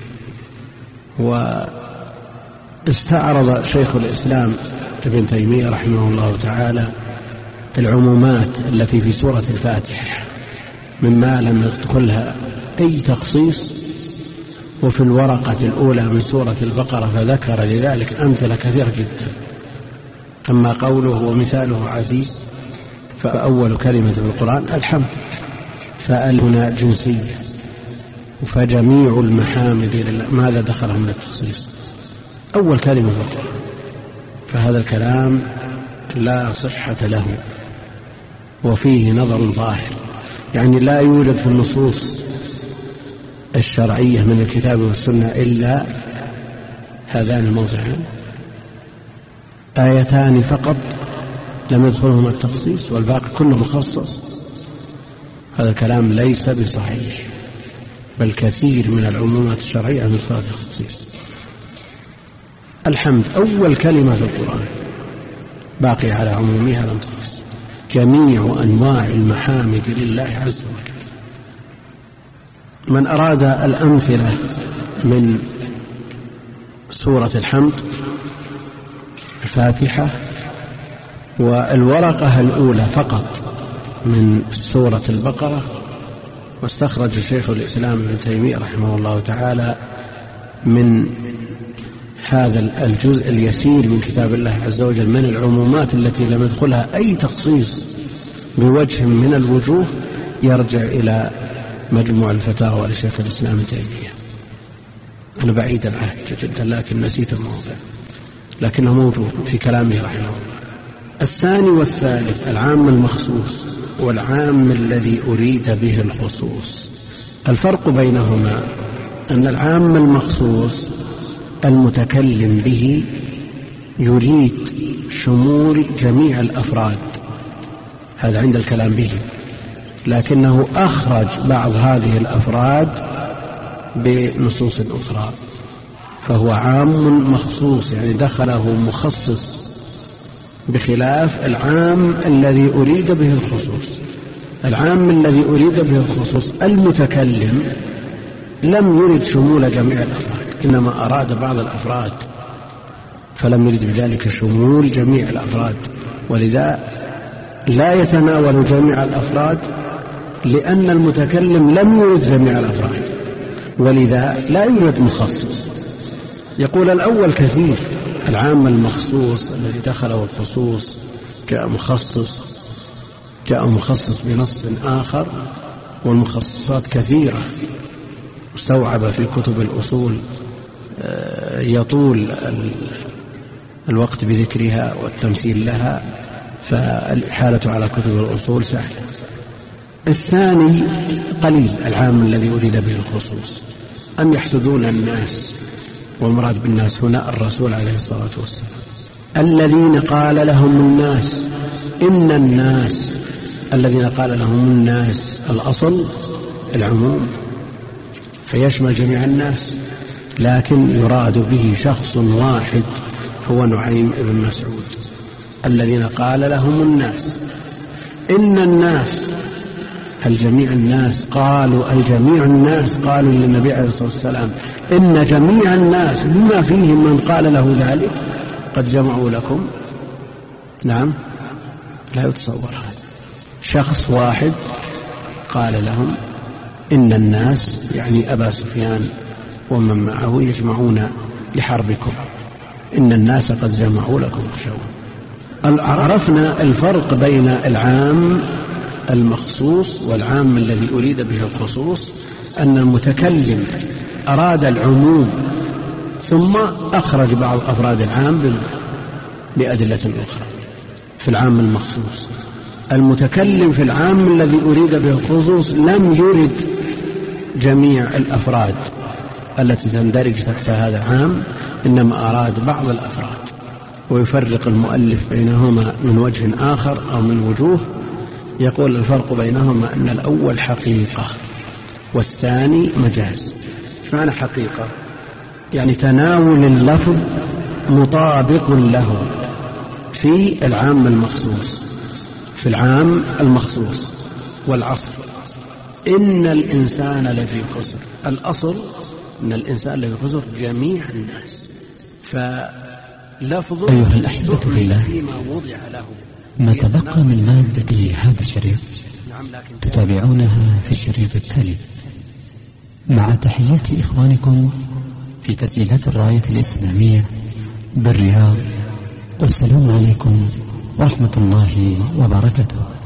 واستعرض شيخ الإسلام ابن تيمية رحمه الله تعالى العمومات التي في سورة الفاتحة مما لم يدخلها أي تخصيص، وفي الورقة الأولى من سورة البقرة، فذكر لذلك أمثلة كثيرة جدا. أما قوله ومثاله عزيز، فأول كلمة في القرآن الحمد، فأل هنا جنسية، فجميع المحامد لله، ماذا دخلها من التخصيص؟ أول كلمة في القرآن. فهذا الكلام لا صحة له، وفيه نظر ظاهر، يعني لا يوجد في النصوص الشرعية من الكتاب والسنة إلا هذان الموضعان، آيتان فقط لم يدخلهما التخصيص، والباقي كله مخصص. هذا الكلام ليس بصحيح، بل كثير من العمومات الشرعية لم يدخلها التخصيص. الحمد أول كلمة في القرآن باقي على عمومها لم تخص. جميع أنواع المحامد لله عز وجل. من أراد الأمثلة من سورة الحمد الفاتحة والورقة الأولى فقط من سورة البقرة، واستخرج شيخ الإسلام ابن تيمية رحمه الله تعالى من هذا الجزء اليسير من كتاب الله عز وجل من العمومات التي لم يدخلها أي تخصيص بوجه من الوجوه، يرجع إلى مجموع الفتاوى لشيخ الإسلام ابن تيمية. أنا بعيد العهد جدا لكن نسيت الموضوع، لكنه موجود في كلامه رحمه الله. الثاني والثالث العام المخصوص والعام الذي أريد به الخصوص. الفرق بينهما أن العام المخصوص المتكلم به يريد شمول جميع الأفراد، هذا عند الكلام به، لكنه أخرج بعض هذه الأفراد بنصوص أخرى، فهو عام مخصوص، يعني دخله مخصص، بخلاف العام الذي أريد به الخصوص. العام الذي أريد به الخصوص المتكلم لم يرد شمول جميع الأفراد، إنما أراد بعض الأفراد، فلم يرد بذلك شمول جميع الأفراد، ولذا لا يتناول جميع الأفراد، لأن المتكلم لم يرد جميع الأفراد، ولذا لا يوجد مخصص. يقول الأول كثير، العام المخصوص الذي دخله الخصوص جاء مخصص بنص آخر، والمخصصات كثيرة مستوعبة في كتب الأصول، يطول الوقت بذكرها والتمثيل لها، فالإحالة على كتب الأصول سهلة. الثاني قليل العام الذي أريد به الخصوص، أم يحسدون الناس، والمراد بالناس هنا الرسول عليه الصلاة والسلام، الذين قال لهم الناس، إن الناس، الذين قال لهم الناس الأصل العموم فيشمل جميع الناس، لكن يراد به شخص واحد هو نعيم بن مسعود. الذين قال لهم الناس، إن الناس، هل جميع الناس؟ قالوا الجميع الناس، قالوا للنبي عليه الصلاة والسلام إن جميع الناس بما فيهم من قال له ذلك قد جمعوا لكم. نعم، لا يتصور هذا، شخص واحد قال لهم إن الناس، يعني أبا سفيان ومن معه يجمعون لحربكم، إن الناس قد جمعوا لكم اخشوا. عرفنا الفرق بين العام المخصوص والعام الذي أريد به الخصوص، أن المتكلم أراد العموم ثم أخرج بعض أفراد العام بأدلة أخرى. في العام المخصوص المتكلم في العام الذي أريد به الخصوص لم يرد جميع الأفراد التي تندرج تحت هذا العام، إنما أراد بعض الأفراد. ويفرق المؤلف بينهما من وجه آخر أو من وجوه، يقول الفرق بينهما أن الأول حقيقة والثاني مجاز. معنى حقيقة؟ يعني تناول اللفظ مطابق له في العام المخصوص. في العام المخصوص والعصر إن الإنسان لفي خسر، الأصل إن الإنسان لفي خسر جميع الناس، فلفظ أيها الأحبة في الله، فيما وضع له ما تبقى من مادة هذا الشريط تتابعونها في الشريط التالي، مع تحيات إخوانكم في تسجيلات الراية الإسلامية بالرياض، والسلام عليكم ورحمة الله وبركاته.